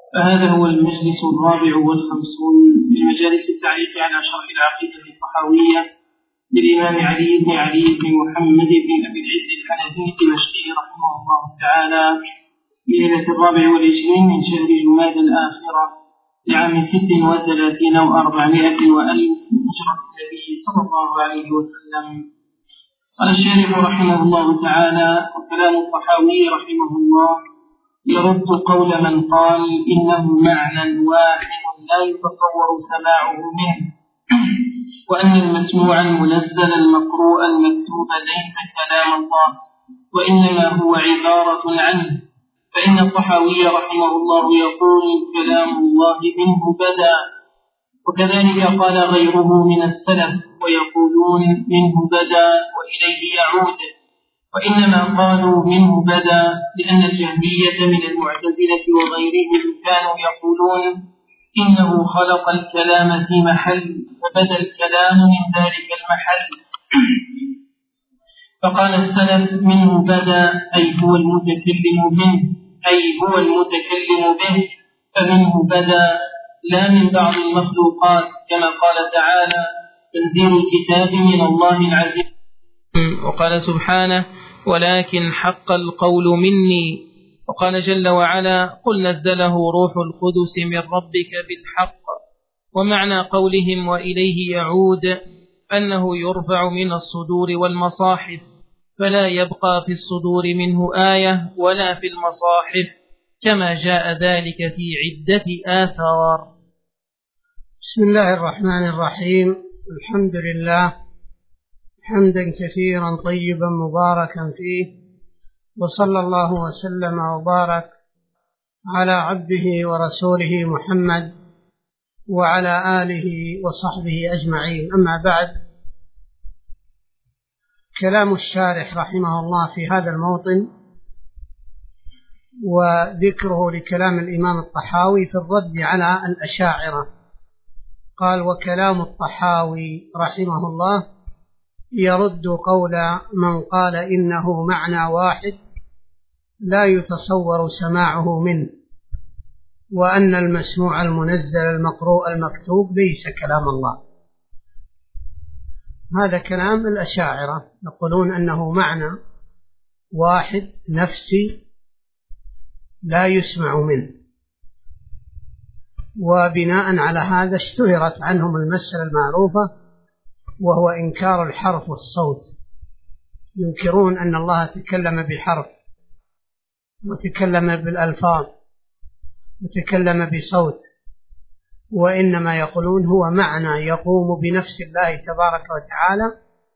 فهذا هو المجلس الرابع والخمسون من مجالس التعليق على شرح العقيدة الطحاوية للإمام علي بن محمد بن أبي العز الحنفي الدمشقي رحمه الله تعالى ليلة 24 من شهر جمادى الآخرة لعام 36 و400 وألف من هجرة النبي صلى الله عليه وسلم. قال الشارح رحمه الله تعالى: وكلام الطحاوي رحمه الله يرد قول من قال إنه معنى واحد لا يتصور سماعه منه، وأن المسموع المنزل المقروء المكتوب ليس كلام الله وإنما هو عبارة عنه. فإن الطحاوي رحمه الله يقول كلام الله منه بدا، وكذلك قال غيره من السلف ويقولون منه بدا وإليه يعود، وإنما قالوا منه بدا لأن الجهمية من المعتزلة وغيرهم كانوا يقولون إنه خلق الكلام في محل وبدا الكلام من ذلك المحل. فقال السلف منه بدا أي هو المتكلم به فمنه بدا لا من بعض المخلوقات، كما قال تعالى تنزيل الكتاب من الله العزيز. وقال سبحانه ولكن حق القول مني. وقال جل وعلا قل نزله روح القدس من ربك بالحق. ومعنى قولهم وإليه يعود أنه يرفع من الصدور والمصاحف، فلا يبقى في الصدور منه آية ولا في المصاحف، كما جاء ذلك في عدة آثار. بسم الله الرحمن الرحيم. الحمد لله حمدا كثيرا طيبا مباركا فيه، وصلى الله وسلم وبارك على عبده ورسوله محمد وعلى آله وصحبه أجمعين. أما بعد، كلام الشارح رحمه الله في هذا الموطن وذكره لكلام الإمام الطحاوي في الرد على الأشاعرة. قال وكلام الطحاوي رحمه الله يرد قول من قال إنه معنى واحد لا يتصور سماعه منه، وأن المسموع المنزل المقروء المكتوب ليس كلام الله. هذا كلام الأشاعرة، يقولون أنه معنى واحد نفسي لا يسمع منه، وبناء على هذا اشتهرت عنهم المسألة المعروفة وهو إنكار الحرف والصوت. ينكرون أن الله تكلم بحرف وتكلم بالألفاظ وتكلم بصوت، وإنما يقولون هو معنى يقوم بنفس الله تبارك وتعالى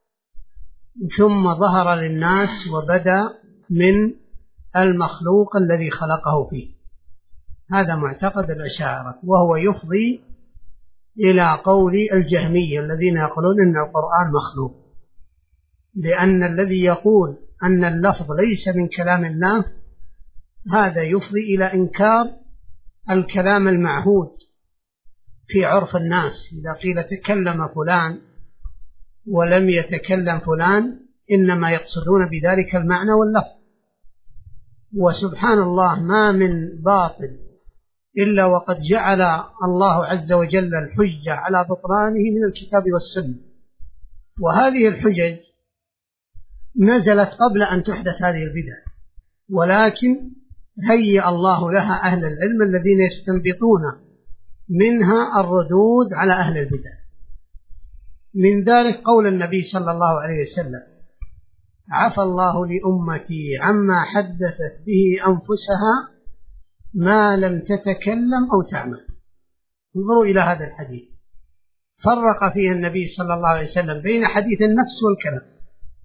ثم ظهر للناس وبدأ من المخلوق الذي خلقه فيه. هذا معتقد الأشاعرة، وهو يفضي إلى قول الجهمية الذين يقولون أن القرآن مخلوق، لأن الذي يقول أن اللفظ ليس من كلام الله هذا يفضي إلى إنكار الكلام المعهود في عرف الناس. إذا قيل تكلم فلان ولم يتكلم فلان إنما يقصدون بذلك المعنى واللفظ. وسبحان الله ما من باطل إلا وقد جعل الله عز وجل الحجة على بطلانه من الكتاب والسنة، وهذه الحجج نزلت قبل أن تحدث هذه البدع، ولكن هيأ الله لها أهل العلم الذين يستنبطون منها الردود على أهل البدع. من ذلك قول النبي صلى الله عليه وسلم عفى الله لأمتي عما حدثت به أنفسها ما لم تتكلم أو تعمل. انظروا إلى هذا الحديث، فرق فيه النبي صلى الله عليه وسلم بين حديث النفس والكلام،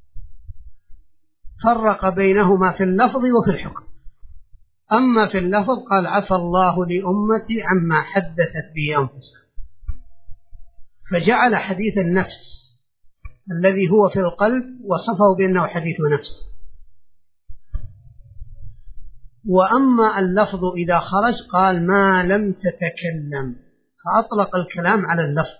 فرق بينهما في اللفظ وفي الحكم. أما في اللفظ قال عفى الله لأمتي عما حدثت به أنفسها، فجعل حديث النفس الذي هو في القلب وصفه بأنه حديث نفس. وأما اللفظ إذا خرج قال ما لم تتكلم، فأطلق الكلام على اللفظ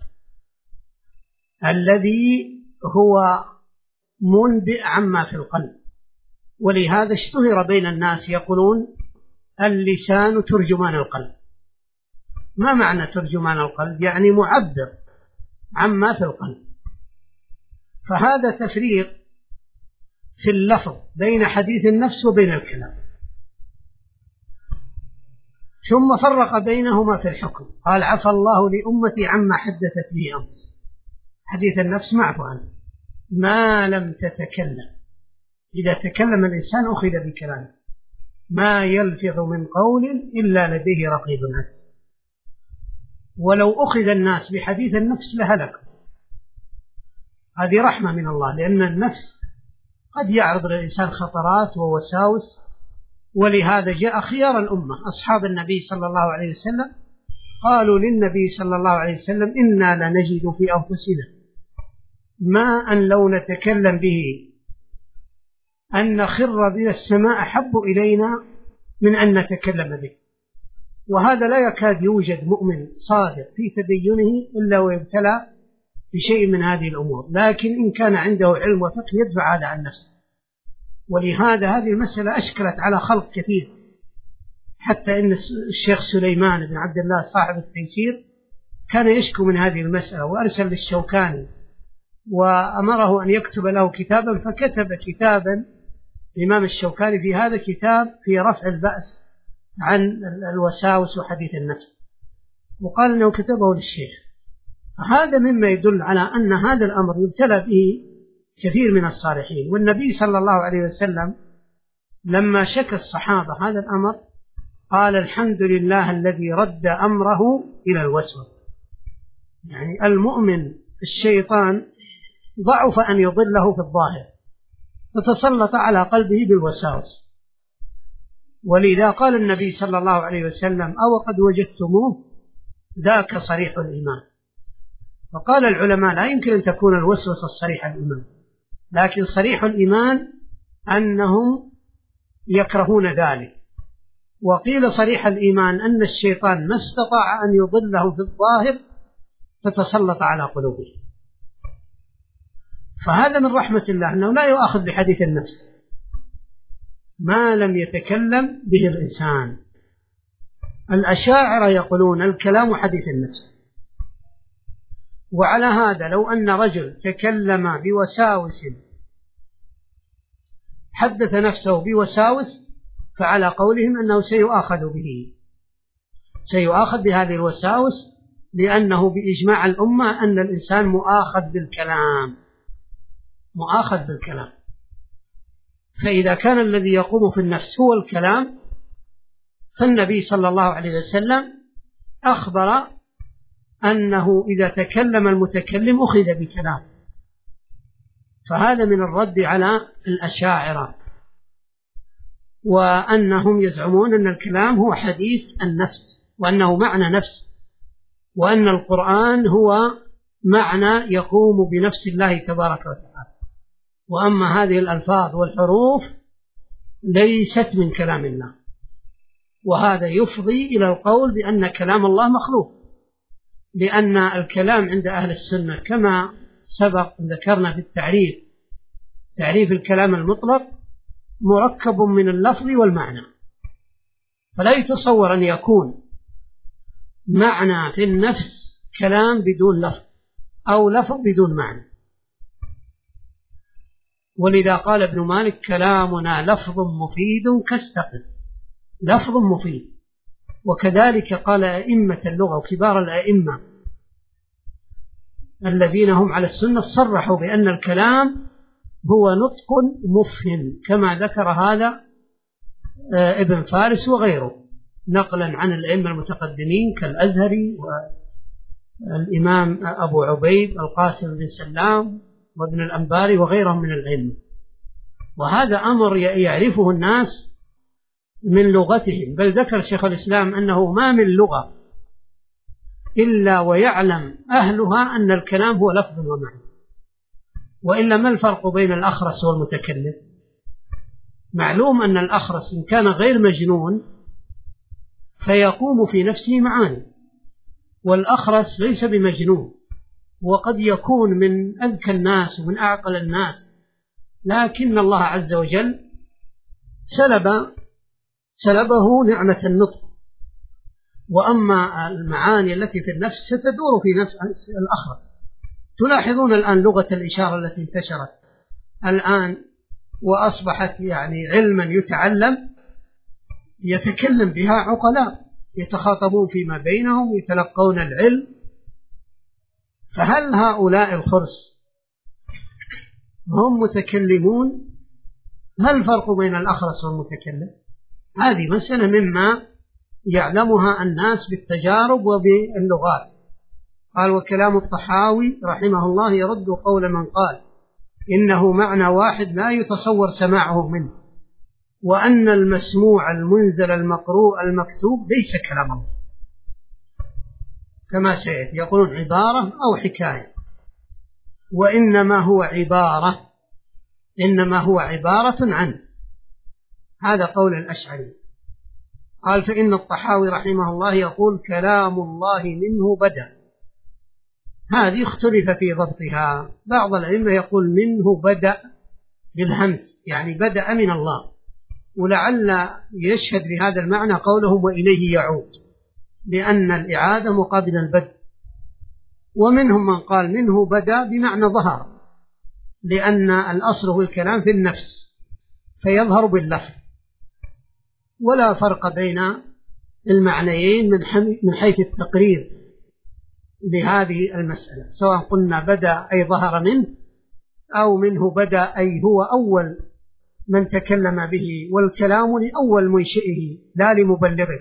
الذي هو منبئ عما في القلب. ولهذا اشتهر بين الناس يقولون اللسان ترجمان القلب، ما معنى ترجمان القلب؟ يعني معبر عما في القلب. فهذا تفريق في اللفظ بين حديث النفس وبين الكلام. ثم فرق بينهما في الحكم، قال عفى الله لأمتي عما حدثت به أمس. حديث النفس معفو عنه ما لم تتكلم. إذا تكلم الإنسان أخذ بكلامه، ما يلفظ من قول إلا لديه رقيب عتيد. ولو أخذ الناس بحديث النفس لهلك. هذه رحمة من الله، لأن النفس قد يعرض للإنسان خطرات ووساوس، ولهذا جاء خيار الأمة أصحاب النبي صلى الله عليه وسلم قالوا للنبي صلى الله عليه وسلم إنا لنجد في أنفسنا ما أن لو نتكلم به أن نخر بنا السماء أحب إلينا من أن نتكلم به. وهذا لا يكاد يوجد مؤمن صادق في تدينه إلا ويبتلى بشيء من هذه الأمور، لكن إن كان عنده علم وفقه يدفع هذا عن نفسه. ولهذا هذه المسألة أشكلت على خلق كثير، حتى إن الشيخ سليمان بن عبد الله صاحب التيسير كان يشكو من هذه المسألة، وأرسل للشوكاني وأمره أن يكتب له كتابا، فكتب كتابا الإمام الشوكاني في هذا كتاب في رفع البأس عن الوساوس وحديث النفس، وقال أنه كتبه للشيخ. هذا مما يدل على أن هذا الأمر يبتلى به كثير من الصالحين. والنبي صلى الله عليه وسلم لما شكى الصحابة هذا الأمر قال الحمد لله الذي رد أمره إلى الوسوسة. يعني المؤمن الشيطان ضعف أن يضله في الظاهر، فتسلط على قلبه بالوساوس. ولذا قال النبي صلى الله عليه وسلم أو قد وجدتموه ذاك صريح الإيمان. فقال العلماء لا يمكن أن تكون الوسوسة صريح الإيمان، لكن صريح الإيمان أنهم يكرهون ذلك. وقيل صريح الإيمان أن الشيطان ما استطاع أن يضله في الظاهر فتسلط على قلوبه. فهذا من رحمة الله أنه لا يؤاخذ بحديث النفس ما لم يتكلم به الإنسان. الأشاعرة يقولون الكلام حديث النفس، وعلى هذا لو أن رجل تكلم بوساوس حدث نفسه بوساوس فعلى قولهم أنه سيؤاخذ بهذه الوساوس، لأنه بإجماع الأمة أن الإنسان مؤاخذ بالكلام. فإذا كان الذي يقوم في النفس هو الكلام، فالنبي صلى الله عليه وسلم أخبر أنه إذا تكلم المتكلم أخذ بكلام. فهذا من الرد على الأشاعرة، وأنهم يزعمون أن الكلام هو حديث النفس، وأنه معنى نفس، وأن القرآن هو معنى يقوم بنفس الله تبارك وتعالى. وأما هذه الألفاظ والحروف ليست من كلام الله. وهذا يفضي إلى القول بأن كلام الله مخلوق، لأن الكلام عند أهل السنة كما سبق ذكرنا في تعريف الكلام المطلق مركب من اللفظ والمعنى. فلا يتصور أن يكون معنى في النفس كلام بدون لفظ أو لفظ بدون معنى. ولذا قال ابن مالك كلامنا لفظ مفيد كاستقل، لفظ مفيد. وكذلك قال أئمة اللغة وكبار الأئمة الذين هم على السنة صرحوا بأن الكلام هو نطق مفهم، كما ذكر هذا ابن فارس وغيره نقلا عن الأئمة المتقدمين كالأزهري والإمام أبو عبيد القاسم بن سلام وابن الأنباري وغيرهم من الأئمة. وهذا أمر يعرفه الناس من لغتهم، بل ذكر شيخ الإسلام أنه ما من لغة إلا ويعلم أهلها أن الكلام هو لفظ ومعنى. وإلا ما الفرق بين الأخرس والمتكلم؟ معلوم أن الأخرس إن كان غير مجنون فيقوم في نفسه معاني، والأخرس ليس بمجنون، وقد يكون من أذكى الناس ومن أعقل الناس، لكن الله عز وجل سلبه نعمة النطق، وأما المعاني التي في النفس ستدور في نفس الأخرس. تلاحظون الآن لغة الإشارة التي انتشرت الآن وأصبحت يعني علما يتعلم، يتكلم بها عقلاء يتخاطبون فيما بينهم يتلقون العلم. فهل هؤلاء الخرس هم متكلمون؟ هل الفرق بين الأخرس والمتكلم؟ هذه مسألة مما يعلمها الناس بالتجارب وباللغات. قال: وكلام الطحاوي رحمه الله يرد قول من قال إنه معنى واحد لا يتصور سماعه منه، وأن المسموع المنزل المقروء المكتوب ليس كلام الله، كما سيأتي يقولون عبارة أو حكاية، وإنما هو عبارة عنه. هذا قول الأشعري. قال: فإن الطحاوي رحمه الله يقول كلام الله منه بدأ. هذه اختلف في ضبطها. بعض العلم يقول منه بدأ بالهمس، يعني بدأ من الله، ولعل يشهد لهذا المعنى قولهم وإليه يعود، لأن الإعادة مقابل البدء. ومنهم من قال منه بدأ بمعنى ظهر، لأن الأصل هو الكلام في النفس فيظهر باللفظ، ولا فرق بين المعنيين من حيث التقرير لهذه المسألة، سواء قلنا بدأ أي ظهر منه، أو منه بدأ أي هو أول من تكلم به، والكلام لأول منشئه لا لمبلغه.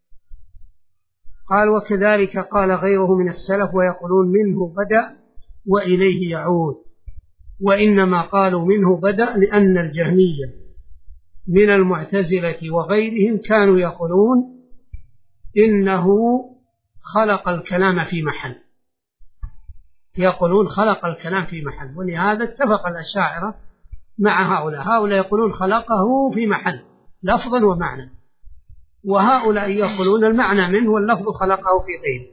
قال: وكذلك قال غيره من السلف ويقولون منه بدأ وإليه يعود، وإنما قالوا منه بدأ لأن الجهمية من المعتزلة وغيرهم كانوا يقولون إنه خلق الكلام في محل، يقولون خلق الكلام في محل، ولهذا اتفق الأشاعرة مع هؤلاء يقولون خلقه في محل لفظا ومعنى، وهؤلاء يقولون المعنى منه واللفظ خلقه في غيره.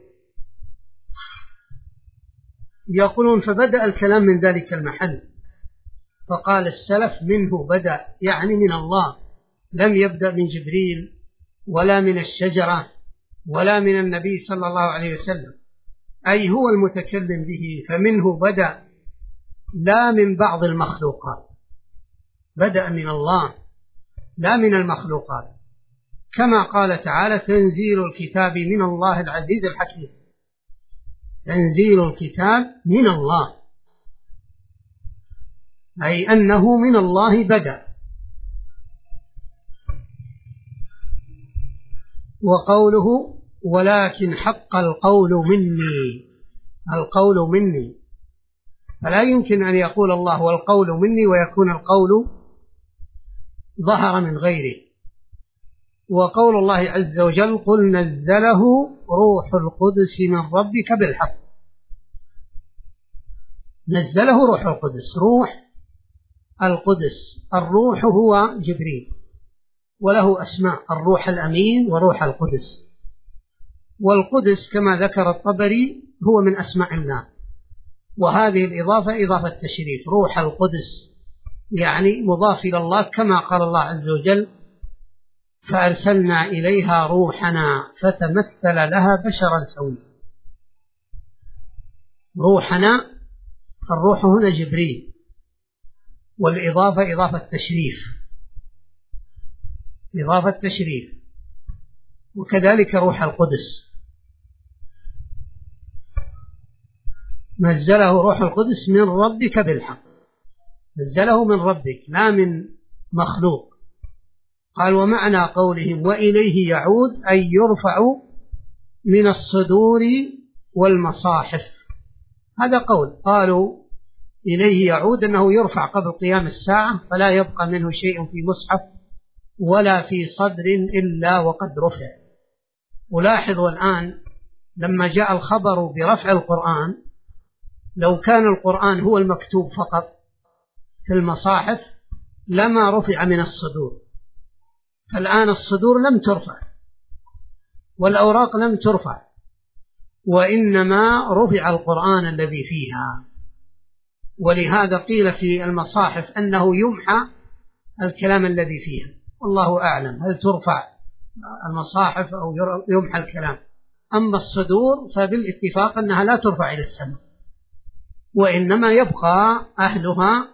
يقولون فبدأ الكلام من ذلك المحل، فقال السلف منه بدأ، يعني من الله، لم يبدأ من جبريل ولا من الشجرة ولا من النبي صلى الله عليه وسلم، أي هو المتكلم به، فمنه بدأ لا من بعض المخلوقات، بدأ من الله لا من المخلوقات، كما قال تعالى تنزيل الكتاب من الله العزيز الحكيم. تنزيل الكتاب من الله، أي أنه من الله بدأ. وقوله ولكن حق القول مني، القول مني، فلا يمكن أن يقول الله والقول مني ويكون القول ظهر من غيره. وقول الله عز وجل قل نزله روح القدس من ربك بالحق، نزله روح القدس، روح القدس، الروح هو جبريل وله أسماء، الروح الأمين وروح القدس، والقدس كما ذكر الطبري هو من أسماء الله، وهذه الإضافة إضافة تشريف، روح القدس يعني مضاف إلى الله، كما قال الله عز وجل فأرسلنا إليها روحنا فتمثل لها بشرا سويا. روحنا، الروح هنا جبريل، والإضافة إضافة تشريف، إضافة تشريف، وكذلك روح القدس، نزله روح القدس من ربك بالحق، نزله من ربك لا من مخلوق. قال ومعنى قولهم وإليه يعود أي يرفع من الصدور والمصاحف، هذا قول، قالوا إليه يعود أنه يرفع قبل قيام الساعة فلا يبقى منه شيء في مصحف ولا في صدر إلا وقد رفع. ولاحظوا الآن لما جاء الخبر برفع القرآن، لو كان القرآن هو المكتوب فقط في المصاحف لما رفع من الصدور، فالآن الصدور لم ترفع والأوراق لم ترفع، وإنما رفع القرآن الذي فيها، ولهذا قيل في المصاحف أنه يمحى الكلام الذي فيها، والله أعلم هل ترفع المصاحف أو يمحى الكلام. أما الصدور فبالاتفاق أنها لا ترفع إلى السماء، وإنما يبقى أهلها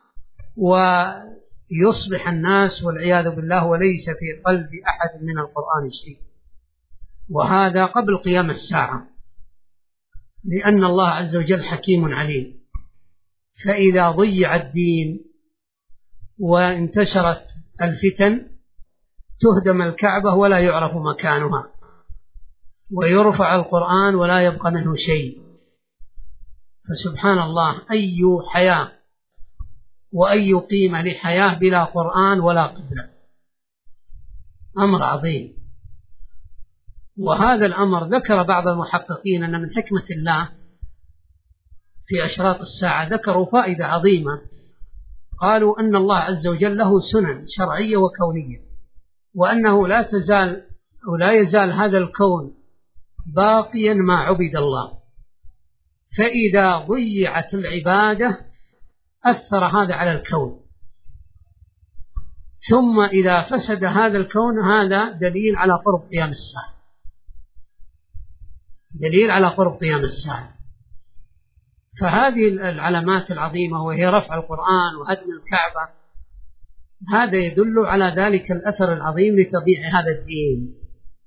ويصبح الناس والعياذ بالله وليس في قلب أحد من القرآن شيء، وهذا قبل قيام الساعة، لأن الله عز وجل حكيم عليم. فإذا ضيع الدين وانتشرت الفتن تهدم الكعبة ولا يعرف مكانها، ويرفع القرآن ولا يبقى منه شيء. فسبحان الله، أي حياة وأي قيمة لحياة بلا قرآن ولا قبلة، أمر عظيم. وهذا الأمر ذكر بعض المحققين أن من حكمة الله في أشراط الساعة ذكروا فائدة عظيمة، قالوا أن الله عز وجل له سنن شرعية وكونية، وأنه لا يزال هذا الكون باقيا ما عبد الله، فإذا ضيعت العبادة أثر هذا على الكون، ثم إذا فسد هذا الكون هذا دليل على قرب قيام الساعة، دليل على قرب قيام الساعة. فهذه العلامات العظيمة وهي رفع القرآن وهدم الكعبة، هذا يدل على ذلك الأثر العظيم لتضييع هذا الدين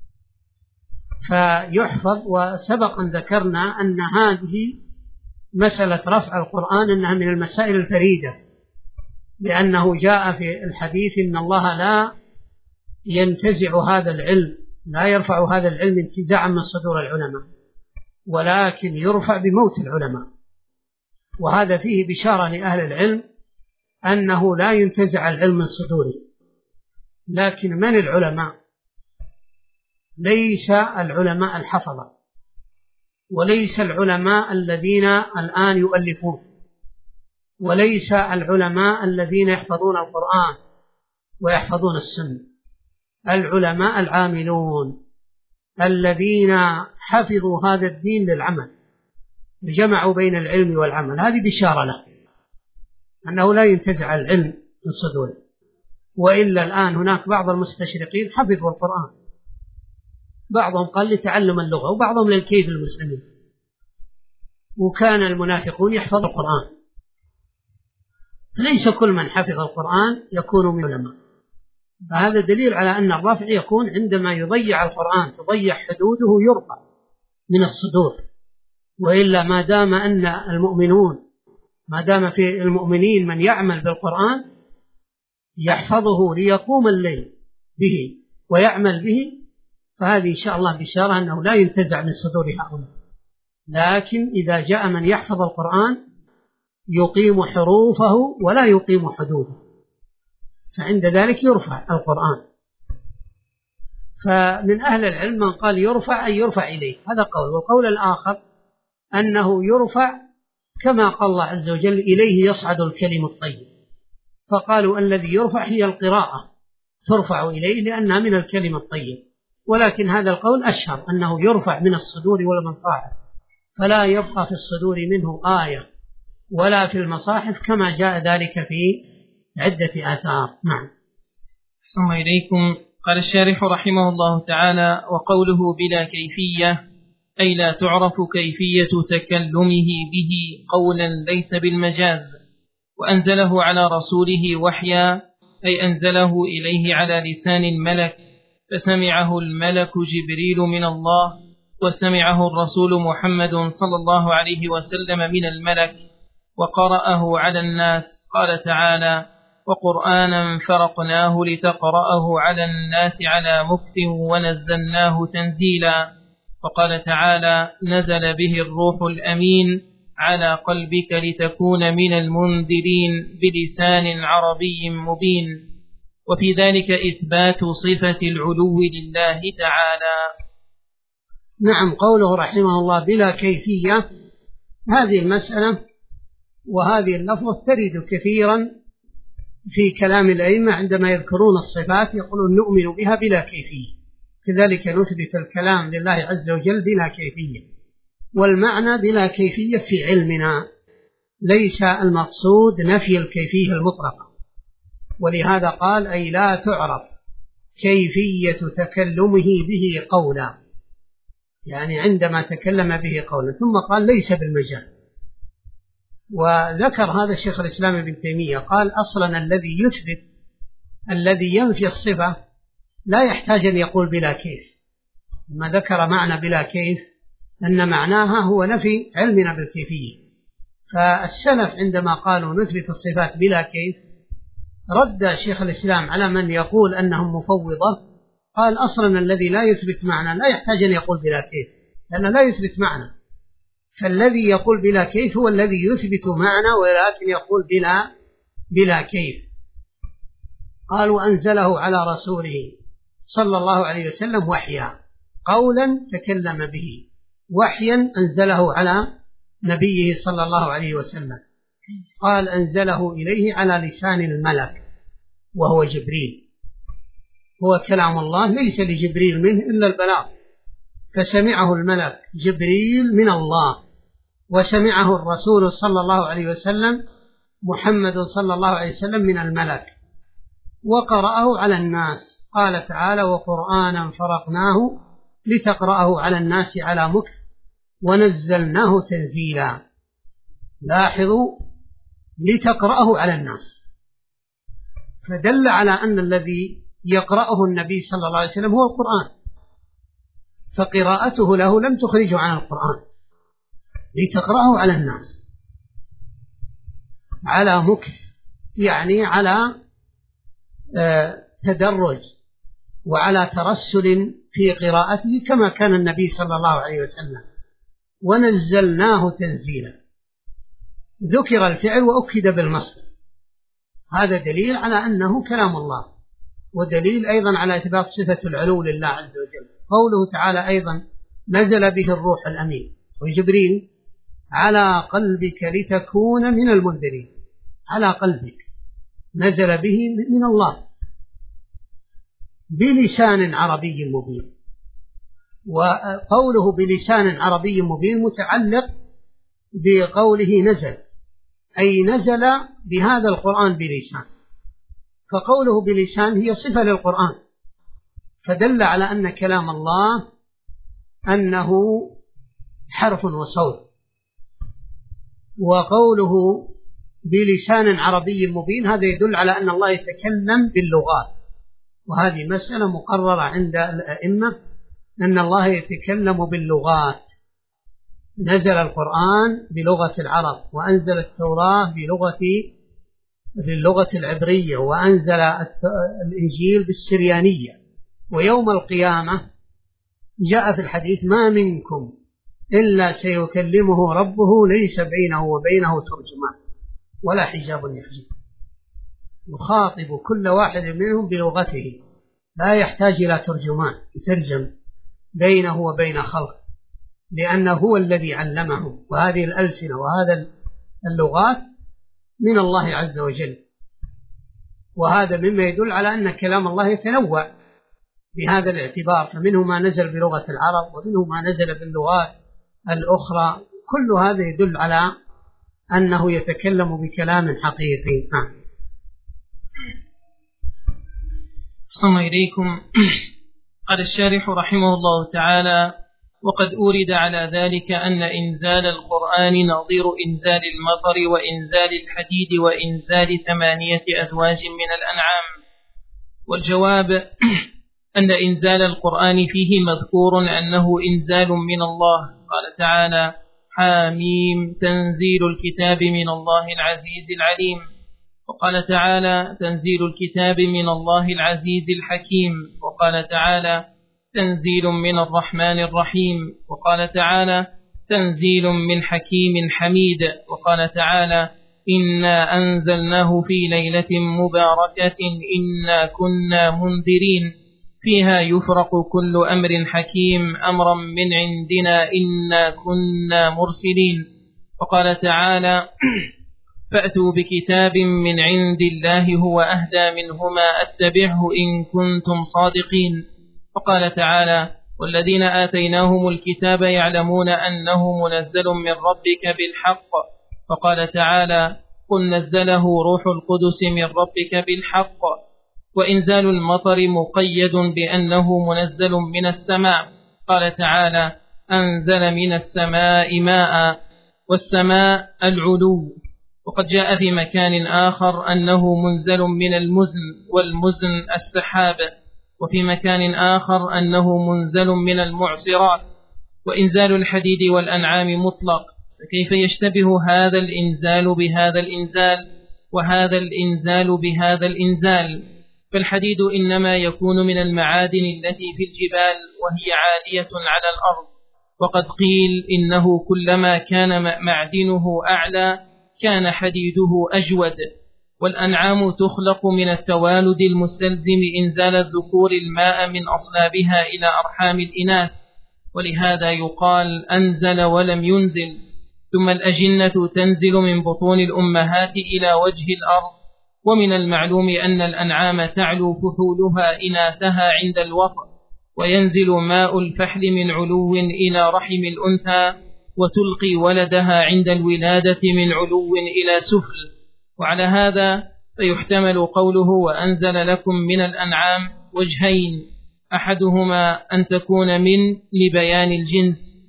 فيحفظ. وسبق أن ذكرنا أن هذه مسألة رفع القرآن أنها من المسائل الفريدة، لأنه جاء في الحديث إن الله لا ينتزع هذا العلم، لا يرفع هذا العلم انتزاعا من صدور العلماء، ولكن يرفع بموت العلماء. وهذا فيه بشارة لأهل العلم أنه لا ينتزع العلم من صدوره. لكن من العلماء؟ ليس العلماء الحفظة، وليس العلماء الذين الآن يؤلفون، وليس العلماء الذين يحفظون القرآن ويحفظون السنة. العلماء العاملون الذين حفظوا هذا الدين للعمل، جمعوا بين العلم والعمل. هذه بشارة له أنه لا ينتزع العلم من صدوره. وإلا الآن هناك بعض المستشرقين حفظوا القرآن، بعضهم قال لتعلم اللغة وبعضهم للكيد المسلمين، وكان المنافقون يحفظ القرآن. ليس كل من حفظ القرآن يكون من العلماء. فهذا دليل على أن الرفع يكون عندما يضيع القرآن، تضيع حدوده، يرفع من الصدور. وإلا ما دام أن المؤمنون، ما دام في المؤمنين من يعمل بالقرآن يحفظه ليقوم الليل به ويعمل به، فهذه إن شاء الله بشارة أنه لا ينتزع من صدور هؤلاء. لكن إذا جاء من يحفظ القرآن يقيم حروفه ولا يقيم حدوده، فعند ذلك يرفع القرآن. فمن أهل العلم من قال يرفع أي يرفع إليه، هذا قول. والقول الآخر أنه يرفع كما قال الله عز وجل إليه يصعد الكلم الطيب، فقالوا الذي يرفع هي القراءة ترفع إليه لأنها من الكلم الطيب. ولكن هذا القول أشهر أنه يرفع من الصدور والمصاحف، فلا يبقى في الصدور منه آية ولا في المصاحف كما جاء ذلك في عدة آثار. نعم. ثم إليكم. قال الشارح رحمه الله تعالى: وقوله بلا كيفية أي لا تعرف كيفية تكلمه به قولا ليس بالمجاز، وأنزله على رسوله وحيا أي أنزله إليه على لسان الملك، فسمعه الملك جبريل من الله، وسمعه الرسول محمد صلى الله عليه وسلم من الملك، وقرأه على الناس. قال تعالى: وقرآنا فرقناه لتقرأه على الناس على مكث ونزلناه تنزيلا. وقال تعالى: نزل به الروح الأمين على قلبك لتكون من المنذرين بلسان عربي مبين. وفي ذلك إثبات صفة العلو لله تعالى. نعم. قوله رحمه الله بلا كيفية، هذه المسألة وهذه اللفظة ترد كثيرا في كلام الأئمة عندما يذكرون الصفات يقولون نؤمن بها بلا كيفية، كذلك نثبت الكلام لله عز وجل بلا كيفية. والمعنى بلا كيفية في علمنا، ليس المقصود نفي الكيفية المطلقة. ولهذا قال أي لا تعرف كيفية تكلمه به قولا، يعني عندما تكلم به قولا، ثم قال ليس بالمجاز. وذكر هذا الشيخ الإسلام ابن تيمية قال أصلا الذي يثبت الذي ينفي الصفة لا يحتاج أن يقول بلا كيف. ما ذكر معنى بلا كيف أن معناها هو نفي علمنا بالكيفية. فالسلف عندما قالوا نثبت الصفات بلا كيف رد شيخ الإسلام على من يقول أنهم مفوضة، قال أصلا الذي لا يثبت معنى لا يحتاج أن يقول بلا كيف، لأنه لا يثبت معنى. فالذي يقول بلا كيف هو الذي يثبت معنى ولكن يقول بلا كيف. قال وأنزله على رسوله صلى الله عليه وسلم وحيا، قولا تكلم به، وحيا أنزله على نبيه صلى الله عليه وسلم. قال أنزله إليه على لسان الملك وهو جبريل، هو كلام الله ليس لجبريل منه إلا البلاغ، فسمعه الملك جبريل من الله، وسمعه الرسول صلى الله عليه وسلم محمد صلى الله عليه وسلم من الملك، وقرأه على الناس. قال تعالى وقرآنا فرقناه لتقرأه على الناس على مكث ونزلناه تنزيلا. لاحظوا لتقرأه على الناس، فدل على أن الذي يقرأه النبي صلى الله عليه وسلم هو القرآن، فقراءته له لم تخرجه عن القرآن، لتقرأه على الناس على مكث، يعني على تدرج وعلى ترسل في قراءته كما كان النبي صلى الله عليه وسلم. ونزلناه تنزيلا، ذكر الفعل وأكد بالمصدر، هذا دليل على أنه كلام الله، ودليل أيضا على إثبات صفة العلو لله عز وجل. قوله تعالى أيضا نزل به الروح الأمين وجبريل على قلبك لتكون من المنذرين، على قلبك نزل به من الله بلسان عربي مبين. وقوله بلسان عربي مبين متعلق بقوله نزل، أي نزل بهذا القرآن بلسان، فقوله بلسان هي صفة للقرآن، فدل على أن كلام الله أنه حرف وصوت. وقوله بلسان عربي مبين هذا يدل على أن الله يتكلم باللغات، وهذه مسألة مقررة عند الأئمة أن الله يتكلم باللغات. نزل القرآن بلغة العرب، وأنزل التوراة باللغة العبرية، وأنزل الإنجيل بالسريانية. ويوم القيامة جاء في الحديث ما منكم إلا سيكلمه ربه ليس بينه وبينه ترجمان ولا حجاب يحجب، يخاطب كل واحد منهم بلغته، لا يحتاج إلى ترجمان يترجم بينه وبين خلقه، لأنه هو الذي علمهم. وهذه الألسنة وهذا اللغات من الله عز وجل، وهذا مما يدل على أن كلام الله يتنوع بهذا الاعتبار، فمنه ما نزل بلغة العرب ومنه ما نزل باللغات الأخرى، كل هذا يدل على أنه يتكلم بكلام حقيقي. صلى إليكم. قال الشارح رحمه الله تعالى وقد أورد على ذلك أن إنزال القرآن نظير إنزال المطر وإنزال الحديد وإنزال 8 أزواج من الأنعام. والجواب أن إنزال القرآن فيه مذكور أنه إنزال من الله. قال تعالى حاميم تنزيل الكتاب من الله العزيز العليم. وقال تعالى تنزيل الكتاب من الله العزيز الحكيم. وقال تعالى تنزيل من الرحمن الرحيم. وقال تعالى تنزيل من حكيم حميد. وقال تعالى إنا أنزلناه في ليلة مباركة إنا كنا منذرين فيها يفرق كل أمر حكيم أمرا من عندنا إنا كنا مرسلين. وقال تعالى فأتوا بكتاب من عند الله هو أهدى منهما أتبعه إن كنتم صادقين. وقال تعالى والذين آتيناهم الكتاب يعلمون أنه منزل من ربك بالحق. وقال تعالى قل نزله روح القدس من ربك بالحق. وإنزال المطر مقيد بأنه منزل من السماء. قال تعالى: أنزل من السماء ماء، والسماء العلو. وقد جاء في مكان آخر أنه منزل من المزن، والمزن السحاب، وفي مكان آخر أنه منزل من المعصرات. وإنزال الحديد والأنعام مطلق، فكيف يشتبه هذا الإنزال بهذا الإنزال، وهذا الإنزال بهذا الإنزال؟ فالحديد إنما يكون من المعادن التي في الجبال وهي عالية على الأرض، وقد قيل إنه كلما كان معدنه أعلى كان حديده أجود. والأنعام تخلق من التوالد المستلزم إنزال الذكور الماء من أصلابها إلى أرحام الإناث، ولهذا يقال أنزل ولم ينزل. ثم الأجنة تنزل من بطون الأمهات إلى وجه الأرض، ومن المعلوم أن الأنعام تعلو فحولها إناثها عند الوطء، وينزل ماء الفحل من علو إلى رحم الأنثى، وتلقي ولدها عند الولادة من علو إلى سفل. وعلى هذا فيحتمل قوله وأنزل لكم من الأنعام وجهين: أحدهما أن تكون من لبيان الجنس،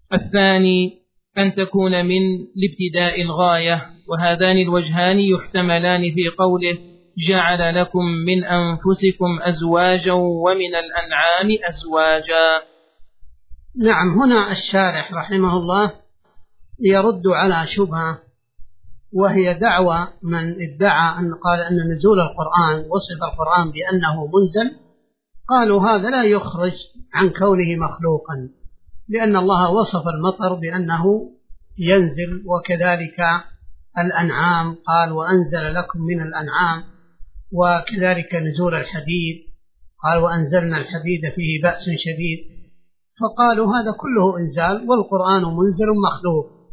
الثاني أن تكون من لابتداء الغاية. وهذان الوجهان يحتملان في قوله: جعل لكم من أنفسكم أزواجا ومن الأنعام أزواجا. نعم، هنا الشارح رحمه الله يرد على شبهة، وهي دعوى من ادعى أن قال أن نزول القرآن وصف القرآن بأنه منزل. قالوا هذا لا يخرج عن كونه مخلوقا، لأن الله وصف المطر بأنه ينزل، وكذلك الأنعام قال وأنزل لكم من الأنعام، وكذلك نزول الحديد قال وأنزلنا الحديد فيه بأس شديد. فقالوا هذا كله إنزال والقرآن منزل مخلوق.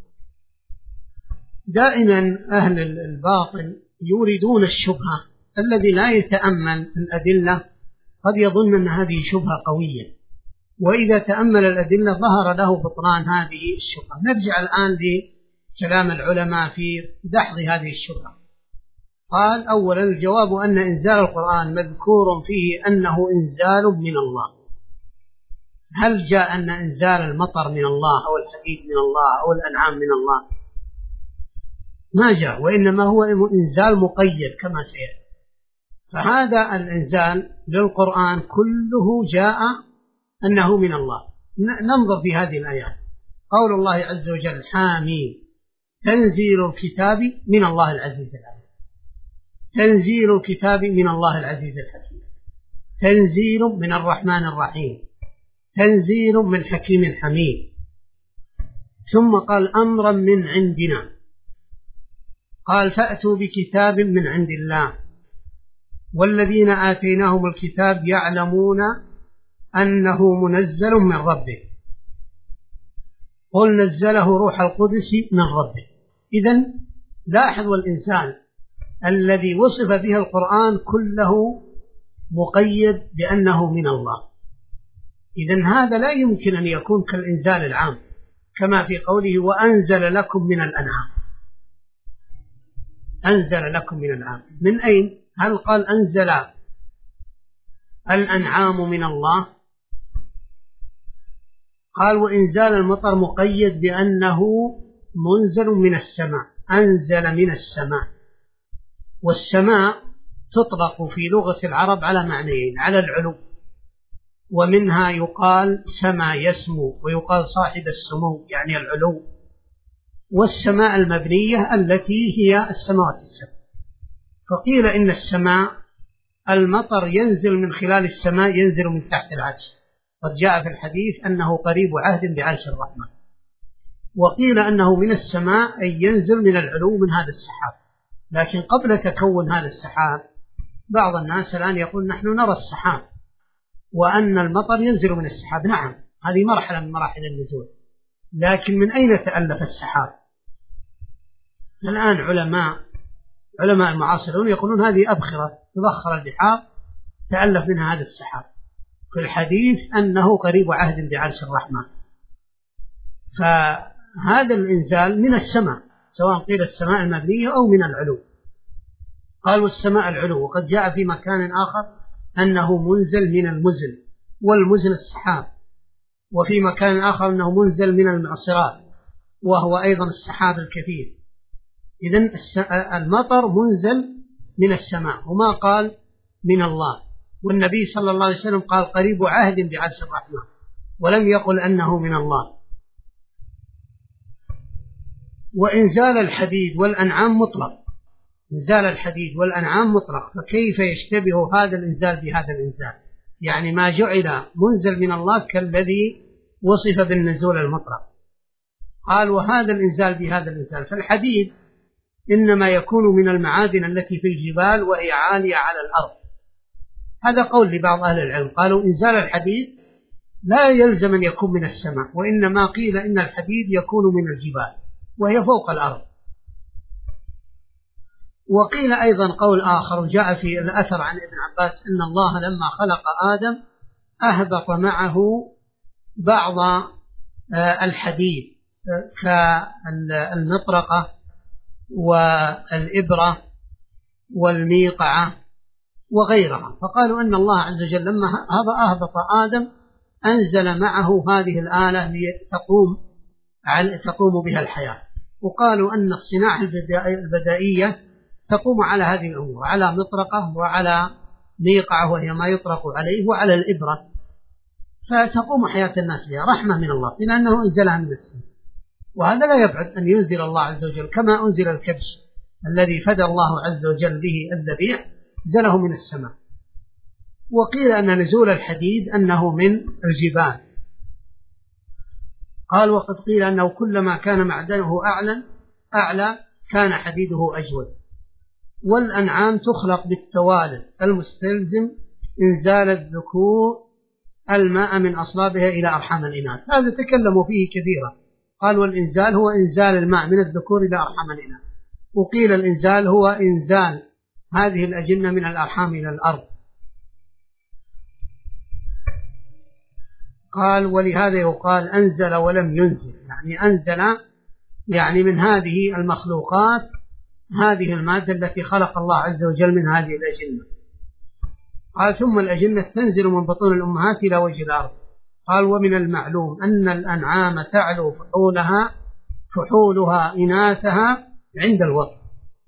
دائما أهل الباطل يوردون الشبهة، الذي لا يتأمل الأدلة قد يظن أن هذه شبهة قوية، وإذا تأمل الأدلة ظهر له بطلان هذه الشبهة. نرجع الآن لكلام العلماء في دحض هذه الشبهة. قال: أولا الجواب أن إنزال القرآن مذكور فيه أنه إنزال من الله. هل جاء أن إنزال المطر من الله أو الحديد من الله أو الأنعام من الله؟ ما جاء، وإنما هو إنزال مقيد كما سيأتي. فهذا الإنزال للقرآن كله جاء أنه من الله. ننظر في هذه الآيات. قول الله عز وجل: حاميم تنزيل الكتاب من الله العزيز العليم. تنزيل الكتاب من الله العزيز الحكيم. تنزيل من الرحمن الرحيم. تنزيل من حكيم حميد. ثم قال: أمرا من عندنا. قال: فأتوا بكتاب من عند الله والذين آتيناهم الكتاب يعلمون أنه منزل من ربه. قل نزله روح القدس من ربه. إذن لاحظوا الإنسان الذي وصف به القرآن كله مقيد بأنه من الله. إذن هذا لا يمكن أن يكون كالإنزال العام، كما في قوله: وأنزل لكم من الأنعام. أنزل لكم من الأنعام من أين؟ هل قال أنزل الأنعام من الله؟ قال: وإنزال المطر مقيد بأنه منزل من السماء. أنزل من السماء. والسماء تطلق في لغة العرب على معنيين: على العلو، ومنها يقال سما يسمو، ويقال صاحب السمو يعني العلو، والسماء المبنية التي هي السماوات السبع. فقيل إن السماء المطر ينزل من خلال السماء، ينزل من تحت العرش. قد جاء في الحديث أنه قريب عهد بعرش الرحمن. وقيل أنه من السماء أي ينزل من العلو من هذا السحاب. لكن قبل تكون هذا السحاب بعض الناس الآن يقول نحن نرى السحاب وأن المطر ينزل من السحاب. نعم، هذه مرحلة من مراحل النزول، لكن من أين تألف السحاب؟ الآن علماء المعاصرون يقولون هذه أبخرة تبخر البحار تألف منها هذا السحاب. في الحديث أنه قريب عهد بعرش الرحمن. فهذا الإنزال من السماء، سواء قيل السماء المبنية أو من العلو. قال والسماء العلو. وقد جاء في مكان آخر أنه منزل من المزل، والمزل السحاب، وفي مكان آخر أنه منزل من المعصرات وهو أيضا السحاب الكثير. إذن المطر منزل من السماء، وما قال من الله. والنبي صلى الله عليه وسلم قال قريب عهد بعرش الرحمن، ولم يقل أنه من الله. وإنزال الحديد والأنعام مطلق، إنزال الحديد والأنعام مطلق، فكيف يشتبه هذا الإنزال بهذا الإنزال؟ يعني ما جعل منزل من الله كالذي وصف بالنزول المطلق. قال وهذا الإنزال بهذا الإنزال، فالحديد إنما يكون من المعادن التي في الجبال وهي عالية على الأرض. هذا قول لبعض أهل العلم، قالوا إنزال الحديد لا يلزم أن يكون من السماء، وإنما قيل إن الحديد يكون من الجبال وهي فوق الأرض. وقيل أيضا قول آخر جاء في الأثر عن ابن عباس أن الله لما خلق آدم أهبط معه بعض الحديد كالمطرقة والإبرة والميقعة وغيرها، فقالوا أن الله عز وجل لما أهبط آدم أنزل معه هذه الآلة تقوم بها الحياة. وقالوا أن الصناعة البدائية تقوم على هذه الأمور، على مطرقة وعلى ميقعة وهي ما يطرق عليه وعلى الإبرة، فتقوم حياة الناس بها رحمة من الله لأنه أنزلها من السماء. وهذا لا يبعد أن ينزل الله عز وجل كما أنزل الكبش الذي فدى الله عز وجل به الذبيح نزله من السماء. وقيل أن نزول الحديد أنه من الجبال. قال وقد قيل أنه كلما كان معدنه أعلى كان حديده أجود. والأنعام تخلق بالتوالد المستلزم إنزال الذكور الماء من أصلابها إلى أرحام الإناث. هذا تكلموا فيه كثيرا. قال والإنزال هو إنزال الماء من الذكور إلى أرحام الإناث، وقيل الإنزال هو إنزال هذه الأجنة من الأرحام إلى الأرض. قال ولهذا يقال أنزل ولم ينزل، يعني أنزل يعني من هذه المخلوقات هذه المادة التي خلق الله عز وجل من هذه الأجنة. قال ثم الأجنة تنزل من بطون الأمهات إلى وجه الأرض. قال ومن المعلوم أن الأنعام تعلو فحولها إناثها عند الوطن،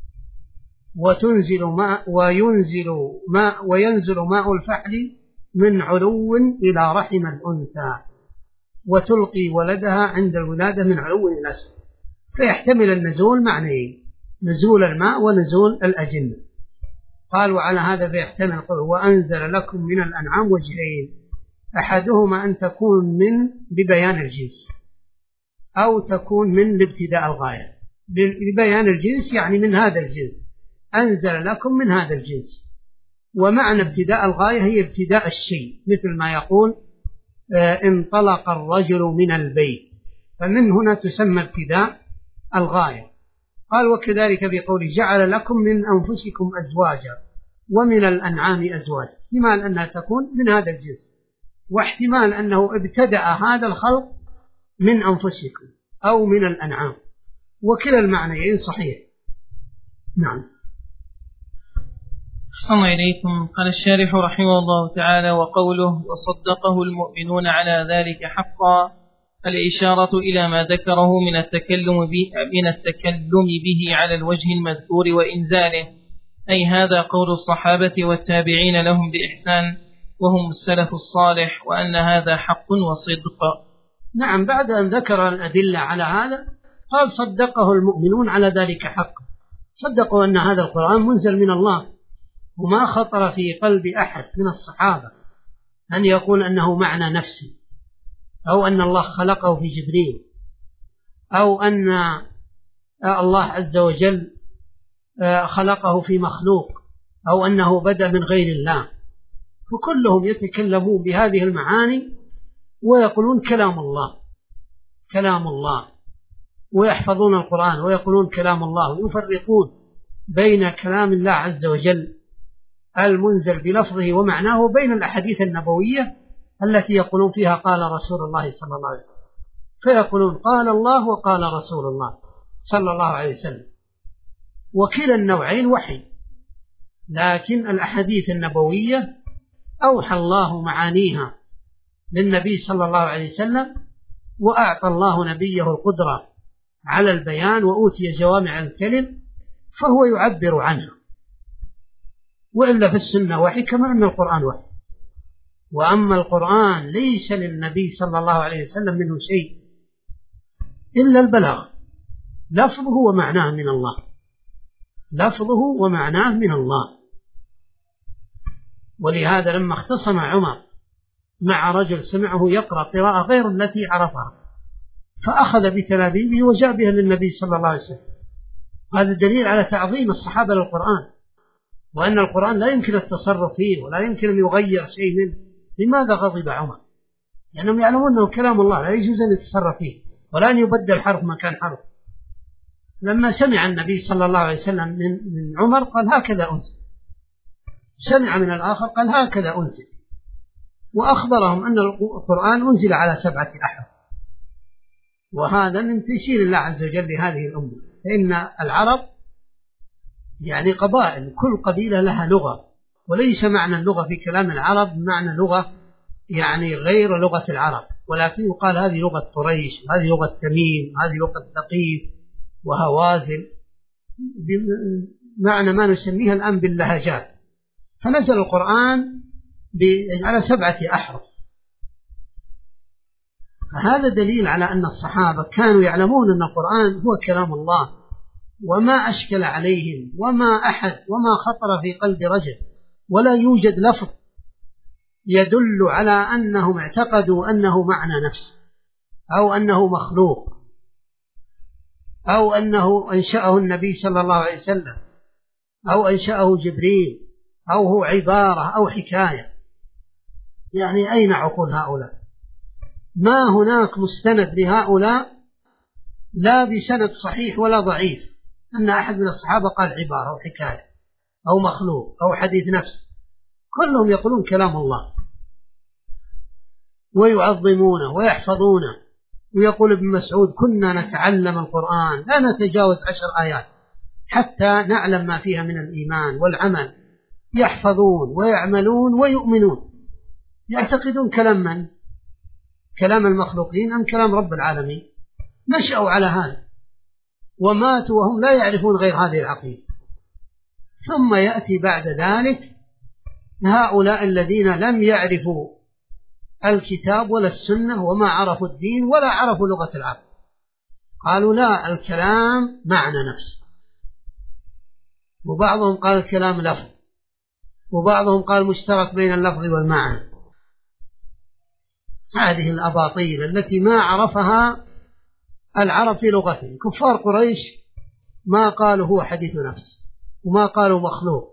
وينزل ماء الفحل من علو إلى رحم الأنثى، وتلقي ولدها عند الولادة من علو إلى سفل. فيحتمل النزول معنيين، نزول الماء ونزول الأجنة. قال وعلى هذا فيحتمل قوله وأنزل لكم من الأنعام وجهين، أحدهما أن تكون من ببيان الجنس، أو تكون من لابتداء الغاية. ببيان الجنس يعني من هذا الجنس، أنزل لكم من هذا الجنس. ومعنى ابتداء الغاية هي ابتداء الشيء، مثل ما يقول انطلق الرجل من البيت، فمن هنا تسمى ابتداء الغاية. قال وكذلك بقوله جعل لكم من أنفسكم أزواجا ومن الأنعام أزواجا، احتمال أنها تكون من هذا الجنس، واحتمال أنه ابتدأ هذا الخلق من أنفسكم أو من الأنعام، وكلا المعنيين صحيح. نعم. أحسن إليكم. قال الشارح رحمه الله تعالى وقوله وصدقه المؤمنون على ذلك حقا، الإشارة إلى ما ذكره من التكلم به على الوجه المذكور وإنزاله، أي هذا قول الصحابة والتابعين لهم بإحسان وهم السلف الصالح، وأن هذا حق وصدق. نعم. بعد أن ذكر الأدلة على هذا قال صدقه المؤمنون على ذلك حقا، صدقوا أن هذا القرآن منزل من الله، وما خطر في قلب أحد من الصحابة أن يقول أنه معنى نفسي، أو أن الله خلقه في جبريل، أو أن الله عز وجل خلقه في مخلوق، أو أنه بدأ من غير الله. فكلهم يتكلمون بهذه المعاني ويقولون كلام الله كلام الله، ويحفظون القرآن ويقولون كلام الله، ويفرقون بين كلام الله عز وجل المنزل بلفظه ومعناه وبين الأحاديث النبوية التي يقولون فيها قال رسول الله صلى الله عليه وسلم. فيقولون قال الله وقال رسول الله صلى الله عليه وسلم، وكلا النوعين وحي، لكن الأحاديث النبوية أوحى الله معانيها للنبي صلى الله عليه وسلم، وأعطى الله نبيه القدرة على البيان وأوتي جوامع الكلم فهو يعبر عنها. وإلا في السنة وحي كما أن القرآن وحي. وأما القرآن ليس للنبي صلى الله عليه وسلم منه شيء إلا البلاغ، لفظه ومعناه من الله، لفظه ومعناه من الله. ولهذا لما اختصم عمر مع رجل سمعه يقرأ قراءة غير التي عرفها فأخذ بتلابيبه وجاء بها للنبي صلى الله عليه وسلم، هذا دليل على تعظيم الصحابة للقرآن، وأن القرآن لا يمكن التصرف فيه ولا يمكن أن يغير شيء منه. لماذا غضب عمر؟ لأنهم يعلمون أنه كلام الله لا يجوز أن يتصرف فيه ولا أن يبدل حرف مكان حرف. لما سمع النبي صلى الله عليه وسلم من عمر قال هكذا أنزل، سمع من الآخر قال هكذا أنزل، وأخبرهم أن القرآن أنزل على 7 أحرف. وهذا من تيسير الله عز وجل لهذه الأمة، فإن العرب يعني قبائل، كل قبيلة لها لغة، وليس معنى اللغة في كلام العرب معنى لغة يعني غير لغة العرب، ولكن يقال هذه لغة قريش، هذه لغة تميم، هذه لغة ثقيف وهوازن، بمعنى ما نسميها الآن باللهجات. فنزل القرآن على 7 أحرف. فهذا دليل على أن الصحابة كانوا يعلمون أن القرآن هو كلام الله، وما أشكل عليهم وما خطر في قلب رجل، ولا يوجد لفظ يدل على أنهم اعتقدوا أنه معنى نفس، أو أنه مخلوق، أو أنه أنشأه النبي صلى الله عليه وسلم، أو أنشأه جبريل، أو هو عبارة أو حكاية. يعني أين عقول هؤلاء؟ ما هناك مستند لهؤلاء لا بسند صحيح ولا ضعيف أن أحد من الصحابة قال عبارة أو حكاية أو مخلوق أو حديث نفس، كلهم يقولون كلام الله ويعظمونه ويحفظونه. ويقول ابن مسعود كنا نتعلم القرآن لا نتجاوز 10 آيات حتى نعلم ما فيها من الإيمان والعمل، يحفظون ويعملون ويؤمنون. يعتقدون كلام من؟ كلام المخلوقين أم كلام رب العالمين؟ نشأوا على هذا وماتوا وهم لا يعرفون غير هذه العقيدة. ثم يأتي بعد ذلك هؤلاء الذين لم يعرفوا الكتاب ولا السنة وما عرفوا الدين ولا عرفوا لغة العرب، قالوا لا، الكلام معنى نفس. وبعضهم قال الكلام لفظ، وبعضهم قال مشترك بين اللفظ والمعنى. هذه الأباطيل التي ما عرفها العرب في لغتهم. كفار قريش ما قالوا هو حديث نفس وما قالوا مخلوق.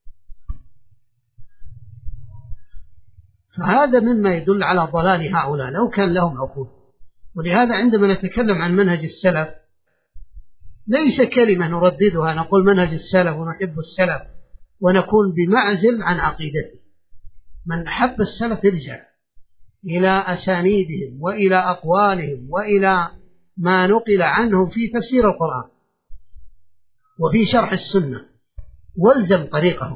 فهذا مما يدل على ضلال هؤلاء لو كان لهم عقول. ولهذا عندما نتكلم عن منهج السلف ليس كلمة نرددها نقول منهج السلف ونحب السلف ونكون بمعزل عن عقيدته. من أحب السلف يرجع إلى أسانيدهم وإلى أقوالهم وإلى ما نقل عنهم في تفسير القرآن وفي شرح السنة، والزم طريقهم.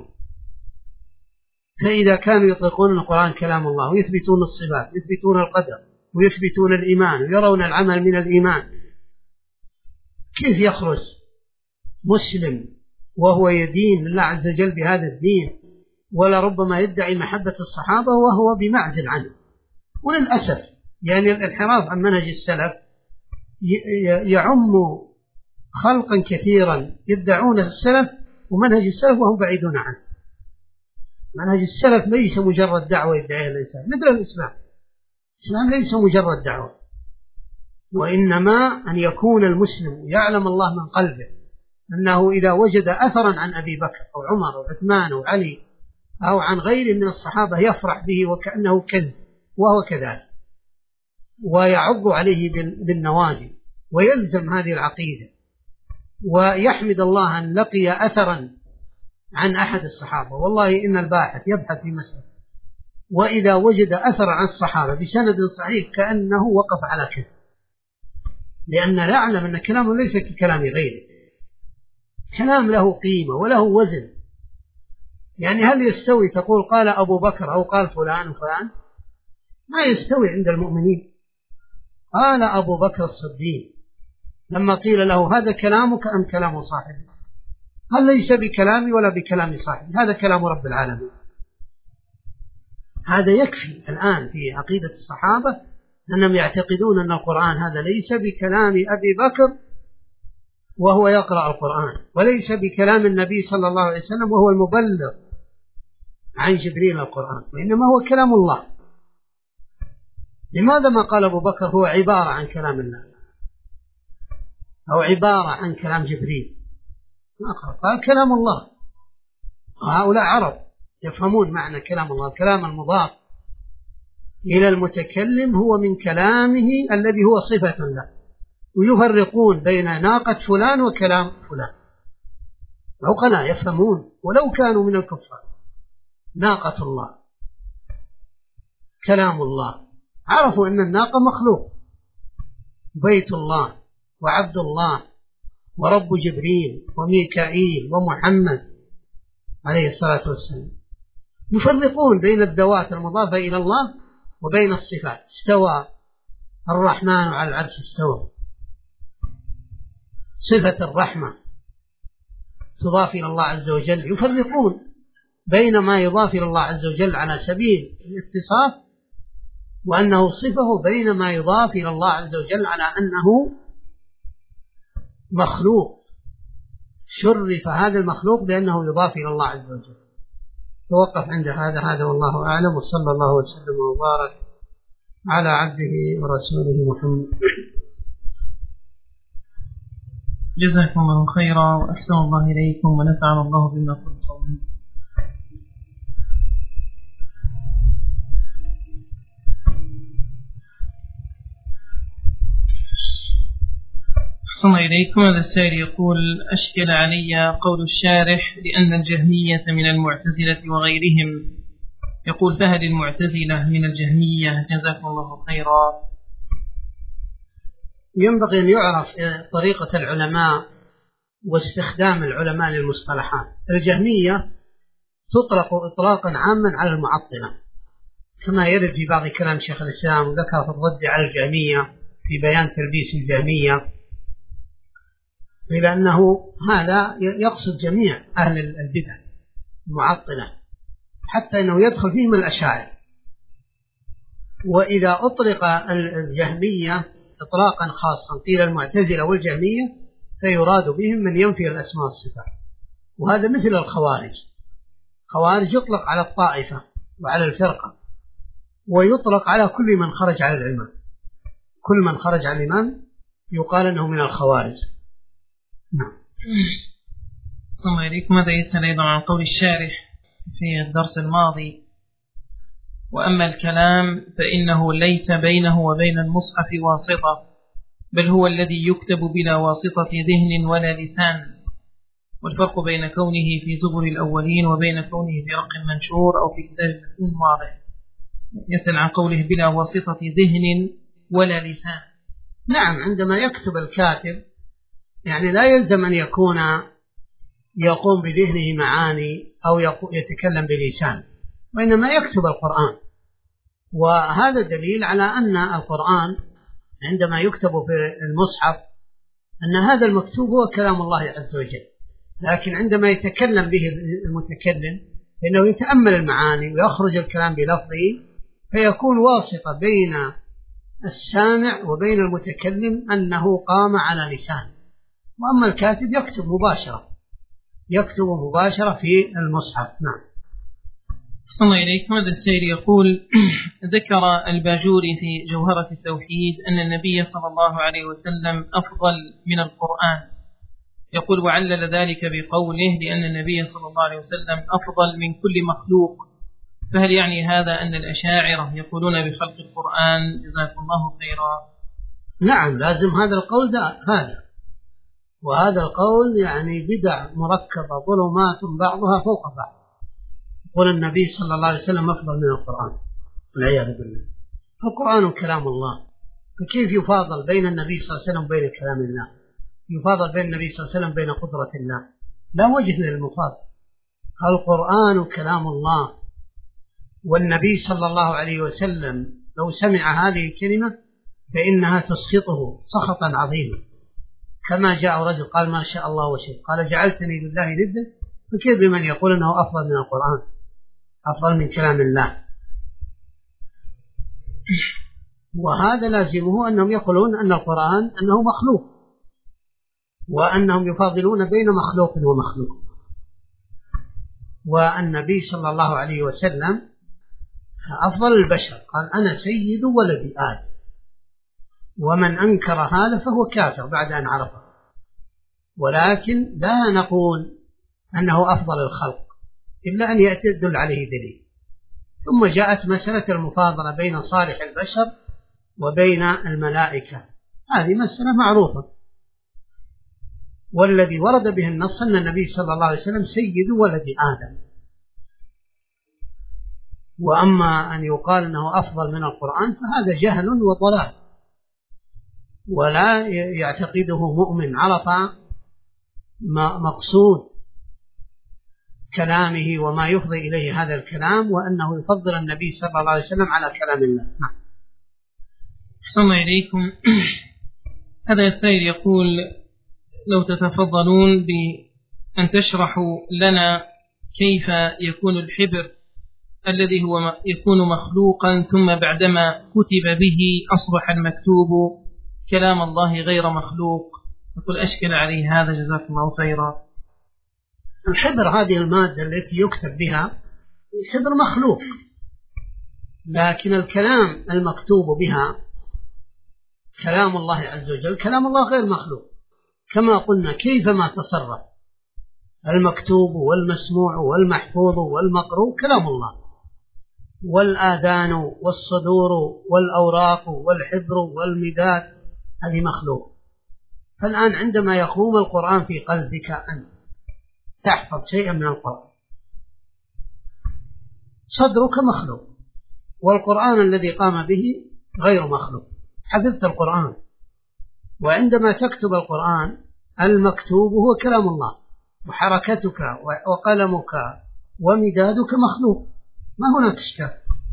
فإذا كانوا يطلقون القرآن كلام الله ويثبتون الصفات ويثبتون القدر ويثبتون الإيمان ويرون العمل من الإيمان، كيف يخرج مسلم وهو يدين الله عز وجل بهذا الدين ولربما يدعي محبة الصحابة وهو بمعزل عنه؟ وللأسف يعني الانحراف عن منهج السلف يعم خلقا كثيرا يدعون السلف ومنهج السلف وهم بعيدون عنه. منهج السلف ليس مجرد دعوة يدعيها الإنسان مثل الإسلام. الإسلام ليس مجرد دعوة، وإنما أن يكون المسلم يعلم الله من قلبه أنه إذا وجد أثرا عن أبي بكر أو عمر أو عثمان أو علي أو عن غيره من الصحابة يفرح به وكأنه كنز، وهو كذلك، ويعض عليه بالنواجذ ويلزم هذه العقيدة ويحمد الله أن لقي أثرا عن أحد الصحابة. والله إن الباحث يبحث في مسألة وإذا وجد أثر عن الصحابة بسند صحيح كأنه وقف على كذب، لأن نعلم أن كلامه ليس ككلام غيره، كلام له قيمة وله وزن يعني هل يستوي تقول قال أبو بكر أو قال فلان وفلان؟ ما يستوي عند المؤمنين. قال أبو بكر الصديق لما قيل له هذا كلامك أم كلام صاحبي؟ هل ليس بكلامي ولا بكلام صاحبي، هذا كلام رب العالمين. هذا يكفي الآن في عقيدة الصحابة أنهم يعتقدون أن القرآن هذا ليس بكلام أبي بكر وهو يقرأ القرآن، وليس بكلام النبي صلى الله عليه وسلم وهو المبلغ عن جبريل القرآن، وإنما هو كلام الله. لماذا ما قال أبو بكر هو عبارة عن كلام الله أو عبارة عن كلام جبريل؟ ما قال كلام الله. هؤلاء عرب يفهمون معنى كلام الله. الكلام المضاف إلى المتكلم هو من كلامه الذي هو صفة له، ويفرقون بين ناقة فلان وكلام فلان. عقلاء يفهمون ولو كانوا من الكفار. ناقة الله كلام الله، عرفوا أن الناقة مخلوق، بيت الله وعبد الله ورب جبريل وميكائيل ومحمد عليه الصلاة والسلام. يفرقون بين الذوات المضافة إلى الله وبين الصفات. استوى الرحمن على العرش استوى، صفة الرحمة تضاف إلى الله عز وجل. يفرقون بين ما يضاف إلى الله عز وجل على سبيل الاتصاف وأنه صفه، بين ما يضاف إلى الله عز وجل على أنه مخلوق، شرف هذا المخلوق بأنه يضاف إلى الله عز وجل. توقف عند هذا والله أعلم، وصلى الله وسلم وبارك على عبده ورسوله محمد. جزاكم الله خيرا وأحسن الله إليكم ونفعنا الله بما قلتم. أحسن إليكم. هذا السائل يقول: أشكل علي قول الشارح لأن الجهمية من المعتزلة وغيرهم. يقول: فهل المعتزلة من الجهمية؟ جزاكم الله خيرا. ينبغي أن يعرف طريقة العلماء واستخدام العلماء للمصطلحات. الجهمية تطلق إطلاقا عاما على المعطلة، كما يرد في بعض كلام شيخ الإسلام وذكر في الرد على الجهمية في بيان تلبيس الجهمية، إلى أنه هذا يقصد جميع أهل البدع المعطلة، حتى أنه يدخل فيهم الأشاعرة. وإذا أطلق الجهمية إطلاقا خاصا قيل المعتزلة والجهمية، فيراد بهم من ينفي الأسماء والصفات. وهذا مثل الخوارج. خوارج يطلق على الطائفة وعلى الفرقة، ويطلق على كل من خرج على الإمام. كل من خرج على الإمام يقال أنه من الخوارج. نعم. ثم إليكم. ماذا يسأل أيضا عن قول الشارح في الدرس الماضي: وأما الكلام فإنه ليس بينه وبين المصحف واسطة، بل هو الذي يكتب بلا واسطة ذهن ولا لسان. والفرق بين كونه في زبر الأولين وبين كونه في رق منشور أو في كتاب مكتوب واضح. يسأل عن قوله بلا واسطة ذهن ولا لسان. نعم، عندما يكتب الكاتب يعني لا يلزم أن يقوم بذهنه معاني أو يتكلم بلسان، وإنما يكتب القرآن. وهذا دليل على أن القرآن عندما يكتب في المصحف أن هذا المكتوب هو كلام الله عز وجل، لكن عندما يتكلم به المتكلم فإنه يتأمل المعاني ويخرج الكلام بلفظه، فيكون واسطة بين السامع وبين المتكلم أنه قام على لسان. وأما الكاتب يكتب مباشرة في المصحف. نعم. صلى الله إليكم. هذا السائل يقول: ذكر الباجوري في جوهرة التوحيد أن النبي صلى الله عليه وسلم أفضل من القرآن. يقول: وعلل ذلك بقوله لأن النبي صلى الله عليه وسلم أفضل من كل مخلوق. فهل يعني هذا أن الأشاعرة يقولون بخلق القرآن؟ جزاكم الله خيرا. نعم، لازم هذا القول هذا، وهذا القول يعني بدع مركبة ظلمات بعضها فوق بعض. يقول النبي صلى الله عليه وسلم أفضل من القرآن، والعياذ بالله. القرآن كلام الله، فكيف يفاضل بين النبي صلى الله عليه وسلم وبين كلام الله؟ يفاضل بين النبي صلى الله عليه وسلم بين قدرة الله؟ لا وجه للمفاضل. القرآن كلام الله، والنبي صلى الله عليه وسلم لو سمع هذه الكلمة فإنها تسخطه سخطا عظيما، كما جاء رجل قال ما شاء الله وشئت، قال جعلتني لله ندا، فكيف بمن يقول أنه أفضل من القرآن، أفضل من كلام الله؟ وهذا لازمه أنهم يقولون أن القرآن أنه مخلوق، وأنهم يفاضلون بين مخلوق ومخلوق. والنبي صلى الله عليه وسلم أفضل البشر، قال أنا سيد ولد آدم، ومن أنكر هذا فهو كافر بعد أن عرفه. ولكن لا نقول أنه أفضل الخلق إلا أن يدل عليه دليل. ثم جاءت مسألة المفاضلة بين صالح البشر وبين الملائكة، هذه مسألة معروفة، والذي ورد به النص أن النبي صلى الله عليه وسلم سيد ولد آدم. وأما أن يقال أنه أفضل من القرآن فهذا جهل وضلال، ولا يعتقده مؤمن عرف مقصود كلامه وما يفضي إليه هذا الكلام، وأنه يفضل النبي صلى الله عليه وسلم على كلام الله. أحسن الله إليكم. هذا السائل يقول لو تتفضلون بأن تشرحوا لنا كيف يكون الحبر الذي هو يكون مخلوقا ثم بعدما كتب به أصبح المكتوب كلام الله غير مخلوق، يقول أشكل عليه هذا، جزاكم الله خيرا. الحبر هذه المادة التي يكتب بها الحبر مخلوق، لكن الكلام المكتوب بها كلام الله عز وجل، كلام الله غير مخلوق. كما قلنا كيفما تصرف المكتوب والمسموع والمحفوظ والمقروء كلام الله، والآذان والصدور والأوراق والحبر والمداد هذه مخلوق. فالآن عندما يقوم القرآن في قلبك أنت تحفظ شيئا من القرآن، صدرك مخلوق، والقرآن الذي قام به غير مخلوق، حفظت القرآن. وعندما تكتب القرآن المكتوب هو كلام الله، وحركتك وقلمك ومدادك مخلوق، ما هناك إشكال.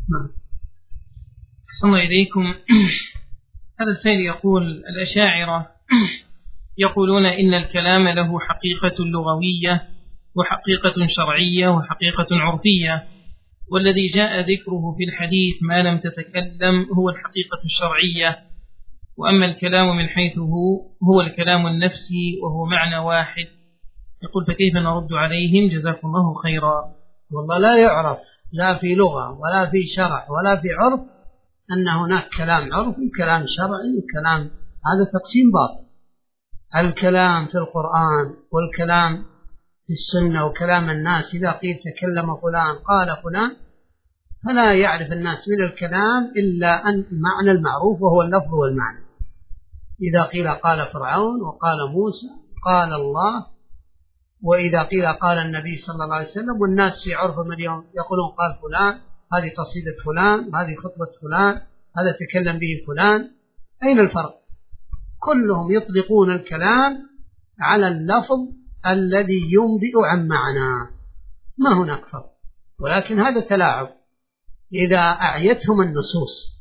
أحسن الله إليكم. هذا السائل يقول الأشاعرة يقولون إن الكلام له حقيقة لغوية وحقيقة شرعية وحقيقة عرفية، والذي جاء ذكره في الحديث ما لم تتكلم هو الحقيقة الشرعية، وأما الكلام من حيث هو الكلام النفسي وهو معنى واحد. يقول فكيف نرد عليهم جزاكم الله خيرا؟ والله لا يعرف لا في لغة ولا في شرع ولا في عرف أن هناك كلام عرفي كلام شرعي وكلام، هذا تقسيم باطل. الكلام في القرآن والكلام في السنة وكلام الناس، إذا قيل تكلم فلان قال فلان فلا يعرف الناس من الكلام إلا أن معنى المعروف وهو اللفظ والمعنى. إذا قيل قال فرعون وقال موسى قال الله، وإذا قيل قال النبي صلى الله عليه وسلم، والناس في عرفهم اليوم يقولون قال فلان، هذه قصيدة فلان، هذه خطبة فلان، هذا تكلم به فلان. أين الفرق؟ كلهم يطلقون الكلام على اللفظ الذي ينبئ عن معنى، ما هناك فرق. ولكن هذا تلاعب، إذا أعيتهم النصوص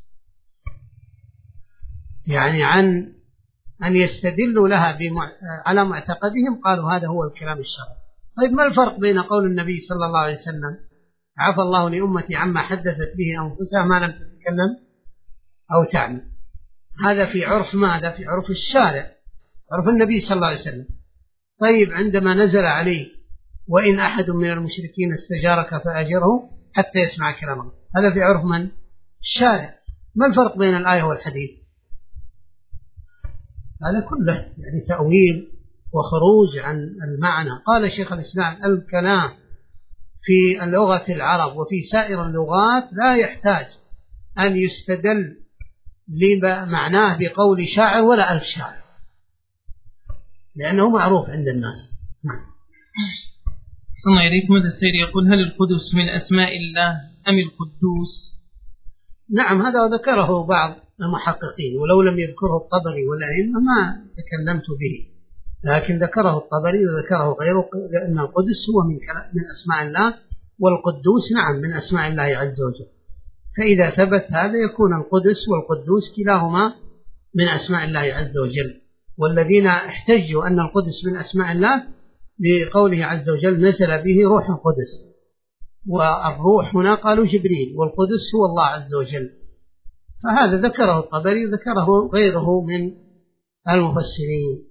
يعني عن أن يستدلوا لها على معتقدهم قالوا هذا هو الكلام الشرعي. طيب ما الفرق بين قول النبي صلى الله عليه وسلم عفى الله لأمتي عما حدثت به أنفسها ما لم تتكلم أو تعمل؟ هذا في عرف ماذا؟ في عرف الشارع، عرف النبي صلى الله عليه وسلم. طيب عندما نزل عليه وإن أحد من المشركين استجارك فأجره حتى يسمع كلام الله، هذا في عرف من؟ الشارع. ما الفرق بين الآية والحديث؟ هذا كله يعني تأويل وخروج عن المعنى. قال شيخ الإسلام الكلام في اللغة العرب وفي سائر اللغات لا يحتاج أن يستدل لمعناه بقول شاعر ولا ألف شاعر، لأنه معروف عند الناس. صلى الله عليكم. هذا السيد يقول هل القدس من أسماء الله أم القدوس؟ نعم، هذا ذكره بعض المحققين، ولو لم يذكره الطبري والأئمة ما تكلمت به، لكن ذكره الطبري وذكره غيره لأن القدس هو من أسماء الله، والقدوس نعم من أسماء الله عز وجل. فإذا ثبت هذا يكون القدس والقدوس كلاهما من أسماء الله عز وجل. والذين احتجوا أن القدس من أسماء الله بقوله عز وجل نزل به روح القدس، والروح هنا قالوا جبريل، والقدس هو الله عز وجل. فهذا ذكره الطبري وذكره غيره من المفسرين.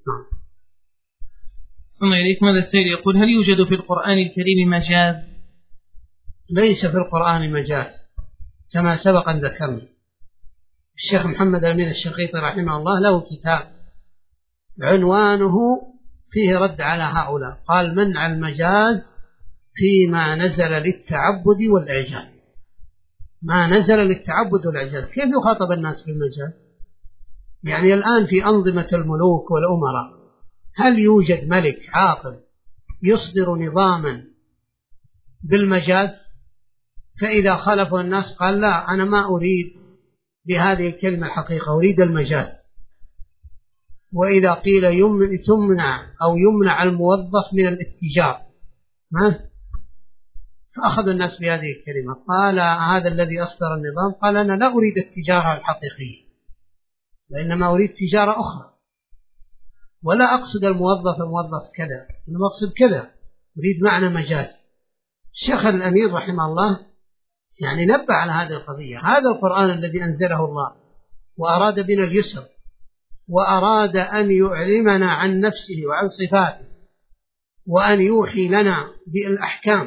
ثم إليكم هذا السائل يقول: هل يوجد في القرآن الكريم مجاز؟ ليس في القرآن مجاز كما سبق أن ذكرنا. الشيخ محمد أمين الشنقيطي رحمه الله له كتاب عنوانه فيه رد على هؤلاء، قال: منع المجاز فيما نزل للتعبد والإعجاز. ما نزل للتعبد والإعجاز، كيف يخاطب الناس بالمجاز؟ يعني الآن في أنظمة الملوك والأمراء هل يوجد ملك عاقل يصدر نظاما بالمجاز؟ فإذا خالفه الناس قال: لا، أنا ما أريد بهذه الكلمة الحقيقة، أريد المجاز. وإذا قيل يمنع الموظف من الاتجار، فأخذ الناس بهذه الكلمة. قال هذا الذي أصدر النظام قال: أنا لا أريد التجارة الحقيقية، وإنما أريد تجارة أخرى، ولا أقصد الموظف كذا، إنما أقصد كذا، أريد معنى مجاز. الشيخ الأمير رحمه الله يعني نبه على هذه القضية. هذا القرآن الذي أنزله الله وأراد بنا اليسر، وأراد أن يعلمنا عن نفسه وعن صفاته، وأن يوحي لنا بالأحكام.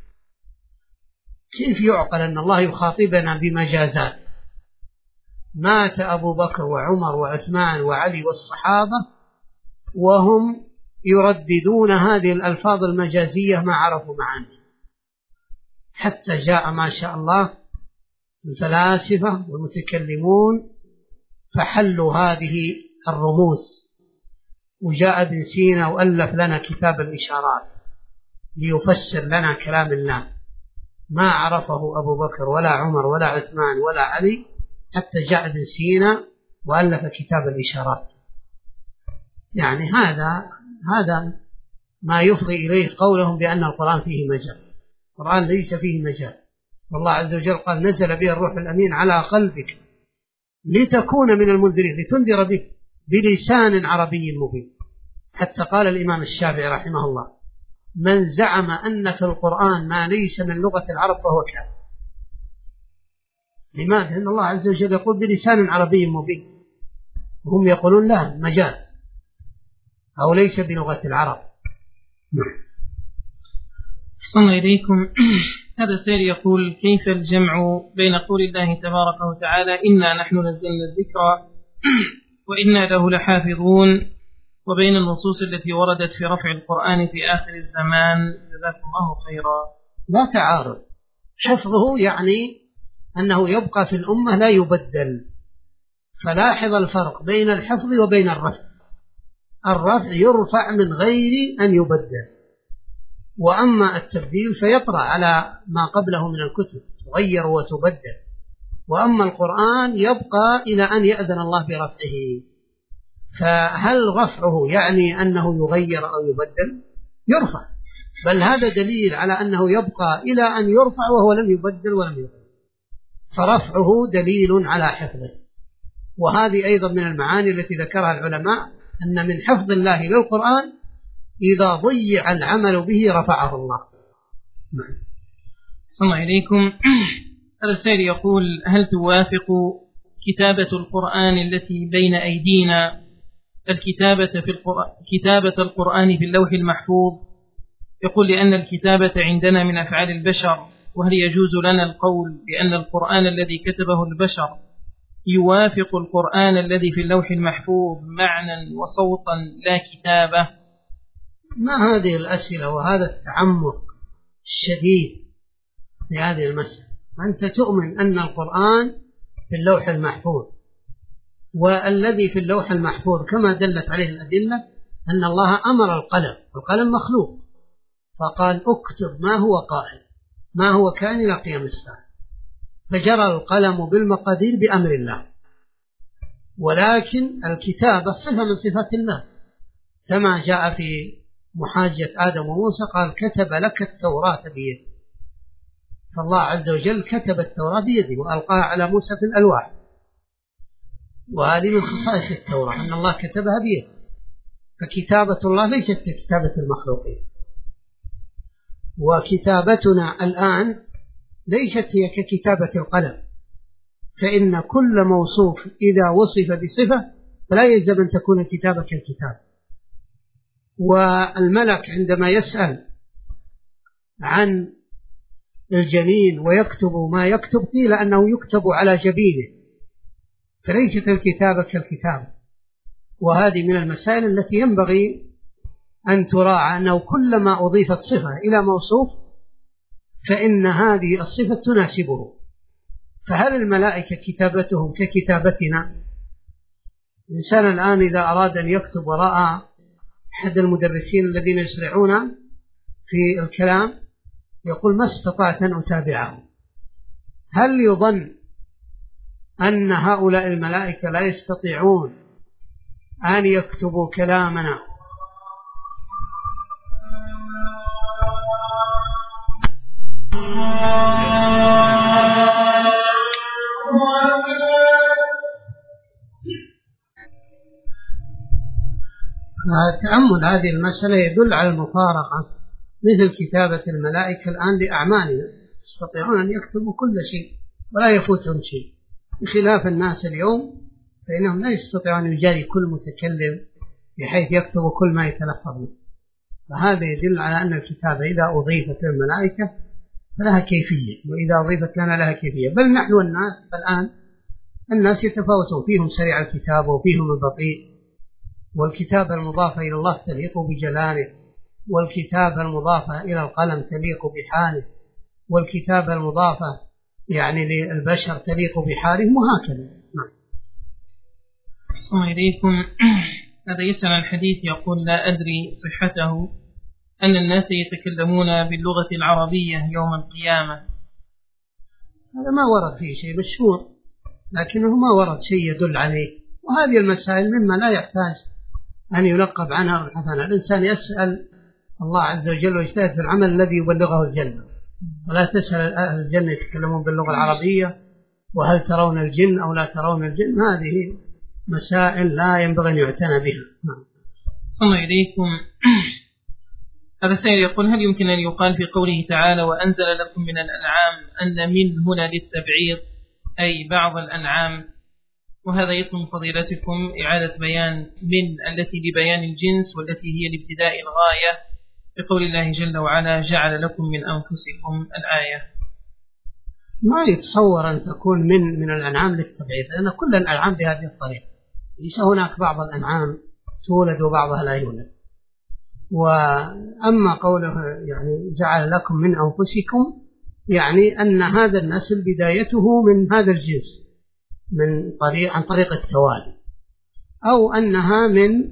كيف يعقل أن الله يخاطبنا بمجازات؟ مات أبو بكر وعمر وعثمان وعلي والصحابة وهم يرددون هذه الألفاظ المجازية ما عرفوا معانيها، حتى جاء ما شاء الله الفلاسفة والمتكلمون فحلوا هذه الرموز، وجاء ابن سينا وألف لنا كتاب الإشارات ليفسر لنا كلام الله، ما عرفه أبو بكر ولا عمر ولا عثمان ولا علي، حتى جاء ابن سينا وألف كتاب الإشارات. يعني هذا ما يفضي إليه قولهم بأن القرآن فيه مجال. القرآن ليس فيه مجال، والله عز وجل قال: نزل به الروح الأمين على قلبك لتكون من المنذرين لتنذر به بلسان عربي مبين. حتى قال الإمام الشافعي رحمه الله: من زعم أن في القرآن ما ليس من لغة العرب فهو كافر. لماذا؟ لأن الله عز وجل يقول بلسان عربي مبين، وهم يقولون لا مجاز أو ليس بلغة العرب. صلى إليكم هذا السائل يقول: كيف الجمع بين قول الله تبارك وتعالى إنا نحن نزلنا الذكر وإنا له لحافظون، وبين النصوص التي وردت في رفع القرآن في آخر الزمان؟ جزاكم الله خيرا. لا تعارض. حفظه يعني أنه يبقى في الأمة لا يبدل، فلاحظ الفرق بين الحفظ وبين الرفع. الرفع يرفع من غير أن يبدل، وأما التبديل فيطرأ على ما قبله من الكتب تغير وتبدل، وأما القرآن يبقى إلى أن يأذن الله برفعه. فهل رفعه يعني أنه يغير أو يبدل؟ يرفع، بل هذا دليل على أنه يبقى إلى أن يرفع وهو لم يبدل ولم يغير، فرفعه دليل على حفظه. وهذه أيضا من المعاني التي ذكرها العلماء، أن من حفظ الله للقرآن إذا ضيع العمل به رفعه الله. صلى الله إليكم هذا السائل يقول: هل توافق كتابة القرآن التي بين أيدينا كتابة القرآن في اللوح المحفوظ؟ يقول: لأن الكتابة عندنا من أفعال البشر، وهل يجوز لنا القول بأن القرآن الذي كتبه البشر يوافق القرآن الذي في اللوح المحفوظ معنى وصوتا لا كتابة؟ ما هذه الأسئلة وهذا التعمق الشديد في هذه المسألة؟ أنت تؤمن أن القرآن في اللوح المحفوظ، والذي في اللوح المحفوظ كما دلت عليه الأدلة أن الله أمر القلم مخلوق، فقال: اكتب ما هو قائل، ما هو كائن إلى قيام الساعة، فجرى القلم بالمقادير بأمر الله. ولكن الكتابة صفة من صفات الله، كما جاء في محاجة آدم وموسى قال كتب لك التوراة بيده، فالله عز وجل كتب التوراة بيده وألقاها على موسى في الألواح، وهذه من خصائص التوراة أن الله كتبها بيده. فكتابة الله ليست ككتابة المخلوقين، وكتابتنا الآن ليست هي ككتابة القلم، فإن كل موصوف إذا وصف بصفة فلا يلزم أن تكون الكتابة كالكتاب. والملك عندما يسأل عن الجنين ويكتب ما يكتب قيل أنه يكتب على جبينه، فليست الكتابة كالكتاب. وهذه من المسائل التي ينبغي أن تراعى، أنه كلما أضيفت صفة إلى موصوف فإن هذه الصفة تناسبه. فهل الملائكة كتابتهم ككتابتنا؟ الإنسان الآن إذا أراد أن يكتب ورأى أحد المدرسين الذين يسرعون في الكلام يقول ما استطعت أن أتابعه، هل يظن أن هؤلاء الملائكة لا يستطيعون أن يكتبوا كلامنا تأمل هذه المسألة يدل على المفارقة، مثل كتابة الملائكة الآن لأعمالنا، يستطيعون أن يكتبوا كل شيء ولا يفوتهم شيء، بخلاف الناس اليوم فإنهم لا يستطيعون أن يجاري كل متكلم بحيث يكتبوا كل ما يتلفظ به. فهذا يدل على أن الكتابة إذا أضيفت للملائكة فلها كيفية، وإذا أضيفت لنا لها كيفية. بل نحن الناس الآن الناس يتفاوتون، فيهم سريع الكتابة وفيهم البطيء، والكتابة المضافة إلى الله تليق بجلاله، والكتابة المضافة إلى القلم تليق بحاله، والكتابة المضافة يعني للبشر تليق بحالهم، وهكذا. السلام عليكم. هذا يسأل عن الحديث يقول لا أدري صحته أن الناس يتكلمون باللغة العربية يوم القيامة. هذا ما ورد فيه شيء مشهور، لكنه ما ورد شيء يدل عليه، وهذه المسائل مما لا يحتاج أن يلقب عنها الحسنة. الإنسان يسأل الله عز وجل ويجتهد في العمل الذي يبلغه الجنة، ولا تسأل أهل الجنة يتكلمون باللغة العربية وهل ترون الجن أو لا ترون الجن، هذه مسائل لا ينبغي أن يعتنى بها. صلى الله عليكم. هذا سائل يقول هل يمكن أن يقال في قوله تعالى وأنزل لكم من الأنعام أن من هنا للتبعيض أي بعض الأنعام؟ وهذا يطلب فضيلتكم إعادة بيان من التي لبيان الجنس والتي هي لابتداء الغاية بقول الله جل وعلا جعل لكم من أنفسكم الآية. ما يتصور أن تكون من الأنعام للتبعيض، لأن كل الأنعام بهذه الطريقة، ليس هناك بعض الأنعام تولد وبعضها لا يولد. وأما قوله يعني جعل لكم من أنفسكم، يعني أن هذا النسل بدايته من هذا الجنس عن طريق التوالي، أو أنها من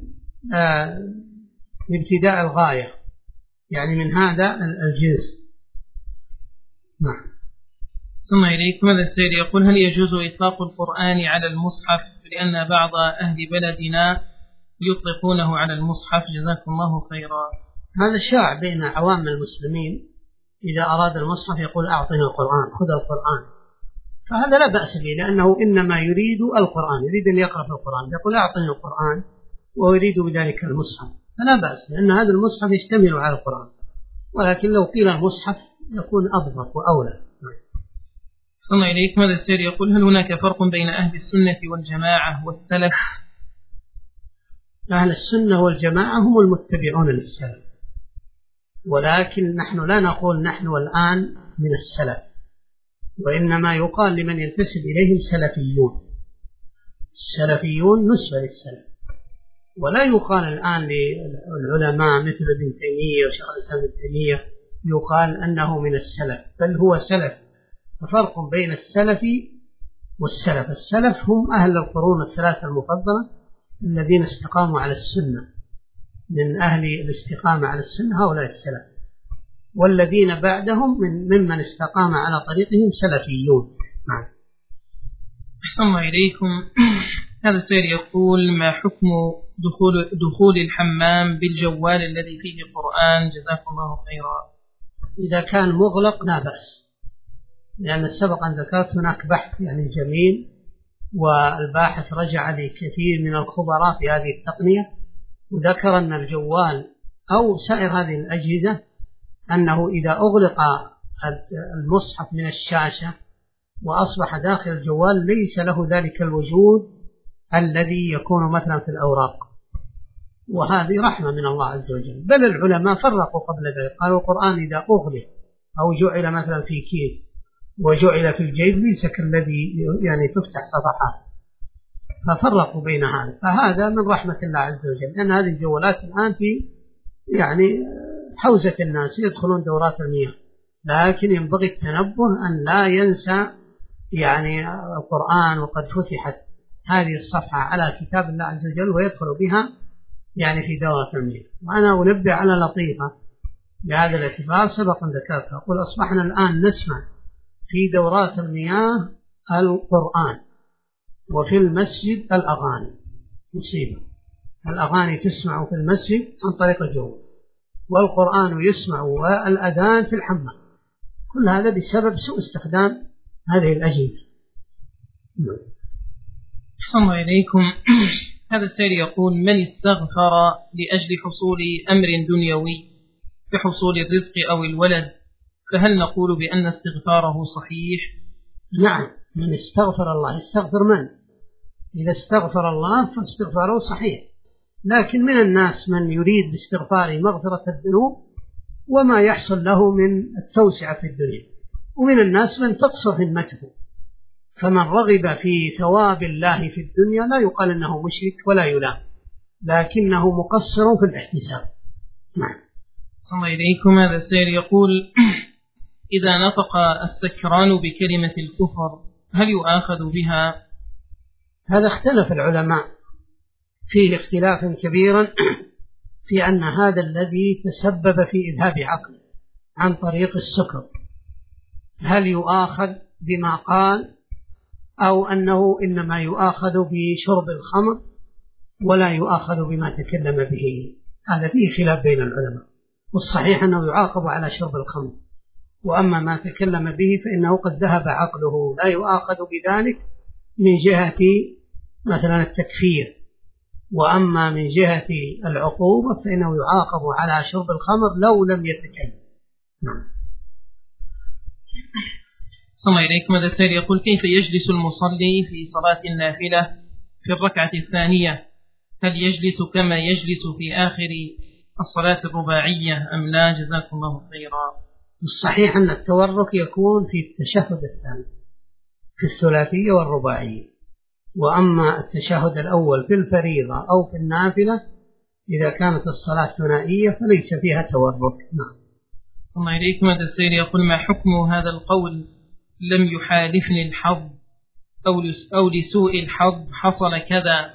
ابتداء الغاية، يعني من هذا الجنس. نعم. ثم إليكم. هذا السائل يقول هل يجوز إطلاق القرآن على المصحف، لأن بعض أهل بلدنا يطلقونه على المصحف؟ جزاكم الله خيرا. هذا شائع بين عوام المسلمين، إذا أراد المصحف يقول أعطني القرآن، خذ القرآن، فهذا لا بأس به، لأنه إنما يريد القرآن، يريد أن يقرأ في القرآن، يقول أعطني القرآن ويريد بذلك المصحف، فلا بأس، لأن هذا المصحف يشتمل على القرآن، ولكن لو قيل المصحف يكون أضبط وأولى. صلى الله عليكم. هذا السائل يقول هل هناك فرق بين أهل السنة والجماعة والسلف؟ أهل السنة والجماعة هم المتبعون للسلف، ولكن نحن لا نقول نحن الآن من السلف، وإنما يقال لمن ينتسب إليهم سلفيون. السلفيون نسبة للسلف، ولا يقال الآن للعلماء مثل ابن تيمية وشيخ الإسلام ابن تيمية يقال أنه من السلف، بل هو سلف. ففرق بين السلف والسلف. السلف هم أهل القرون الثلاثة المفضلة الذين استقاموا على السنة، من أهل الاستقامة على السنة هؤلاء السلف، والذين بعدهم ممن استقام على طريقهم سلفيون. أحسن الله إليكم. هذا السائل يقول: ما حكم دخول الحمام بالجوال الذي فيه قرآن؟ جزاكم الله خيرا. إذا كان مغلق لا بأس، لأن سبق أن ذكرت هناك بحث يعني جميل، والباحث رجع لكثير من الخبراء في هذه التقنية، وذكر أن الجوال أو سائر هذه الأجهزة أنه إذا أغلق المصحف من الشاشة وأصبح داخل الجوال ليس له ذلك الوجود الذي يكون مثلا في الأوراق، وهذه رحمة من الله عز وجل. بل العلماء فرقوا قبل ذلك، قالوا القرآن إذا أغلق أو جعل مثلا في كيس وجعل في الجيب ليس كالذي يعني تفتح صفحات، ففرقوا بين هذا. فهذا من رحمة الله عز وجل، لأن هذه الجوالات الآن في يعني حوزة الناس يدخلون دورات المياه، لكن ينبغي التنبه أن لا ينسى يعني القرآن وقد فتحت هذه الصفحة على كتاب الله عز وجل ويدخل بها يعني في دورة المياه. وأنا أنبه على لطيفة بهذا الاعتبار سبق أن ذكرتها، أقول أصبحنا الآن نسمع في دورات المياه القرآن، وفي المسجد الأغاني. مصيبة، الأغاني تسمع في المسجد عن طريق الجوال، والقرآن يسمع والأذان في الحمام، كل هذا بسبب سوء استخدام هذه الأجهزة. أحسن الله إليكم. هذا السائل يقول: من استغفر لأجل حصول أمر دنيوي كحصول الرزق أو الولد، فهل نقول بأن استغفاره صحيح؟ نعم، من استغفر الله استغفر من؟ إذا استغفر الله فاستغفاره صحيح، لكن من الناس من يريد باستغفاره مغفرة الذنوب وما يحصل له من التوسعة في الدنيا، ومن الناس من تقصر همته، فمن رغب في ثواب الله في الدنيا لا يقال أنه مشرك ولا يلام، لكنه مقصر في الاحتساب. نعم. صلى الله إليكم. هذا السائل يقول: إذا نطق السكران بكلمة الكفر هل يؤاخذ بها؟ هذا اختلف العلماء فيه اختلافا كبيرا في أن هذا الذي تسبب في إذهاب عقله عن طريق السكر هل يؤاخذ بما قال، أو أنه إنما يؤاخذ بشرب الخمر ولا يؤاخذ بما تكلم به. هذا فيه خلاف بين العلماء، والصحيح أنه يعاقب على شرب الخمر، وأما ما تكلم به فإنه قد ذهب عقله لا يؤاخذ بذلك من جهة مثلا التكفير، وأما من جهة العقوبة فإنه يعاقب على شرب الخمر لو لم يتكلم. نعم. صلى الله عليكم. هذا السائل يقول: كيف يجلس المصلي في صلاة النافلة في الركعة الثانية؟ هل يجلس كما يجلس في آخر الصلاة الرباعية أم لا؟ جزاكم الله خيرا. الصحيح أن التورك يكون في التشهد الثاني في الثلاثية والرباعية، وأما التشهد الأول في الفريضة أو في النافلة إذا كانت الصلاة ثنائية فليس فيها تورك. نعم. الله إليكم. هذا السائل يقول: ما حكم هذا القول: لم يحالفني الحظ أو لسوء الحظ حصل كذا؟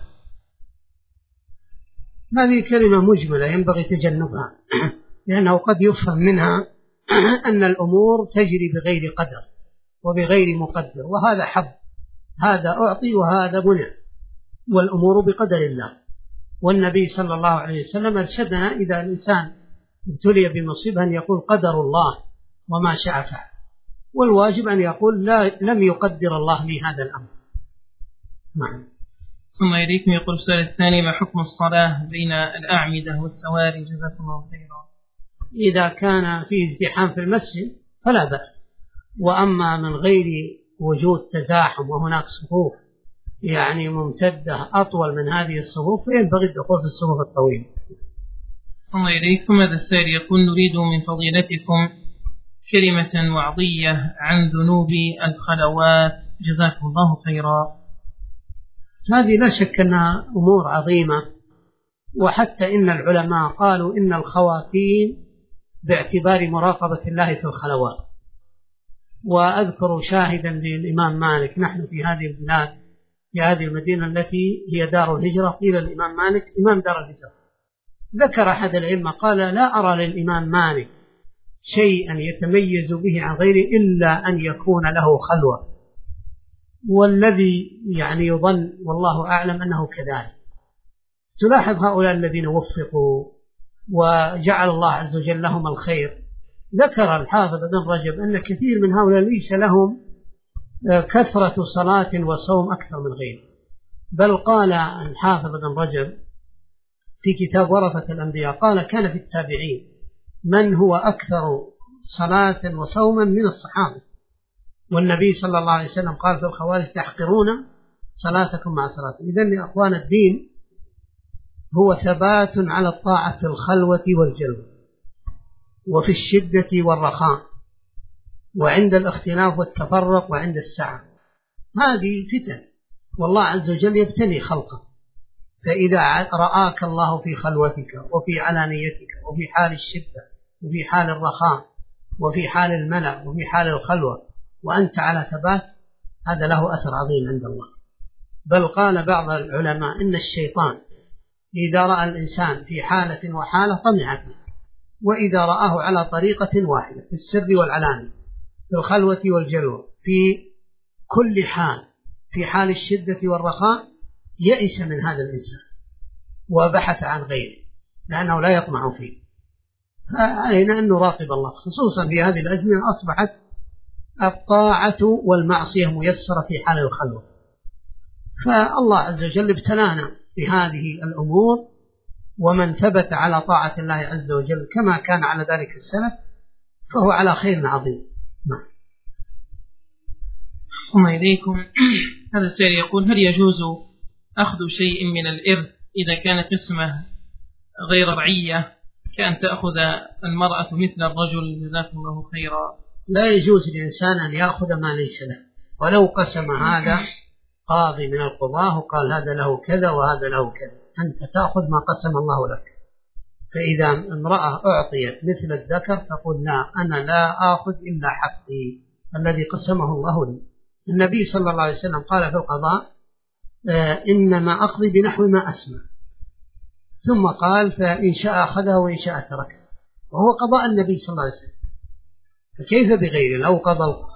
هذه كلمة مجملة ينبغي تجنبها، لأنه قد يفهم منها أن الأمور تجري بغير قدر وبغير مقدر، وهذا حظ، هذا أعطي وهذا منع، والأمور بقدر الله. والنبي صلى الله عليه وسلم أرشدنا إذا الإنسان ابتلي بمصيبة أن يقول قدر الله وما شاء فعل، والواجب أن يقول لا لم يقدر الله لي هذا الأمر. نعم. ثم يريكم يقول السؤال الثاني: ما حكم الصلاة بين الأعمدة والسواري؟ جزاكم الله خيرا. إذا كان فيه ازدحام في المسجد فلا بأس، وأما من غير وجود تزاحم وهناك صفوف يعني ممتدة أطول من هذه الصفوف فينبغي الدخول في الصفوف الطويلة. ثم إليكم هذا السائل يقول: نريد من فضيلتكم كلمة وعظية عن ذنوب الخلوات، جزاكم الله خيرا. هذه لا شك أنها أمور عظيمة، وحتى إن العلماء قالوا إن الخواتيم باعتبار مراقبة الله في الخلوات. وأذكر شاهدا للإمام مالك، نحن في هذه البلاد في هذه المدينة التي هي دار الهجرة، قيل الإمام مالك إمام دار الهجرة، ذكر أحد العلماء قال: لا أرى للإمام مالك شيئا يتميز به عن غيره إلا أن يكون له خلوة، والذي يعني يظن والله أعلم أنه كذلك. تلاحظ هؤلاء الذين وفقوا وجعل الله عز وجل لهم الخير. ذكر الحافظ ابن رجب أن كثير من هؤلاء ليس لهم كثرة صلاة وصوم أكثر من غيره، بل قال الحافظ ابن رجب في كتاب ورثة الأنبياء قال كان في التابعين من هو أكثر صلاة وصوما من الصحابة، والنبي صلى الله عليه وسلم قال في الخوارج تحقرون صلاتكم مع صلاتكم. إذن يا أخوان الدين هو ثبات على الطاعة في الخلوة والجلوة وفي الشدة والرخاء وعند الاختلاف والتفرق وعند السعة. هذه فتن والله عز وجل يبتلي خلقه، فإذا رآك الله في خلوتك وفي علانيتك وفي حال الشدة وفي حال الرخاء وفي حال الملأ وفي حال الخلوة وأنت على ثبات، هذا له أثر عظيم عند الله. بل قال بعض العلماء إن الشيطان إذا رأى الإنسان في حالة وحالة طمع فيه، وإذا رآه على طريقة واحدة في السر والعلانية في الخلوة والجلوة في كل حال في حال الشدة والرخاء يئس من هذا الإنسان وبحث عن غيره لأنه لا يطمع فيه. فعلينا أن نراقب الله، خصوصا في هذه الأزمنة أصبحت الطاعة والمعصية ميسرة في حال الخلوة، فالله عز وجل ابتلانا بهذه الأمور، ومن ثبت على طاعة الله عز وجل كما كان على ذلك السلف فهو على خير عظيم. صلى إليكم. هذا السائل يقول: هل يجوز أخذ شيء من الإرث إذا كان قسمه غير رعية كأن تأخذ المرأة مثل الرجل؟ جزاكم الله خيرا. لا يجوز للإنسان أن يأخذ ما ليس له، ولو قسم هذا قاضي من القضاة وقال هذا له كذا وهذا له كذا، أنت تأخذ ما قسم الله لك. فإذا امرأة أعطيت مثل الذكر تقول لا، أنا لا آخذ إلا حقي الذي قسمه الله لي. النبي صلى الله عليه وسلم قال في القضاء إنما أقضي بنحو ما أسمع، ثم قال فإن شاء أخذها وإن شاء تركها، وهو قضاء النبي صلى الله عليه وسلم. فكيف بغيره؟ لو قضى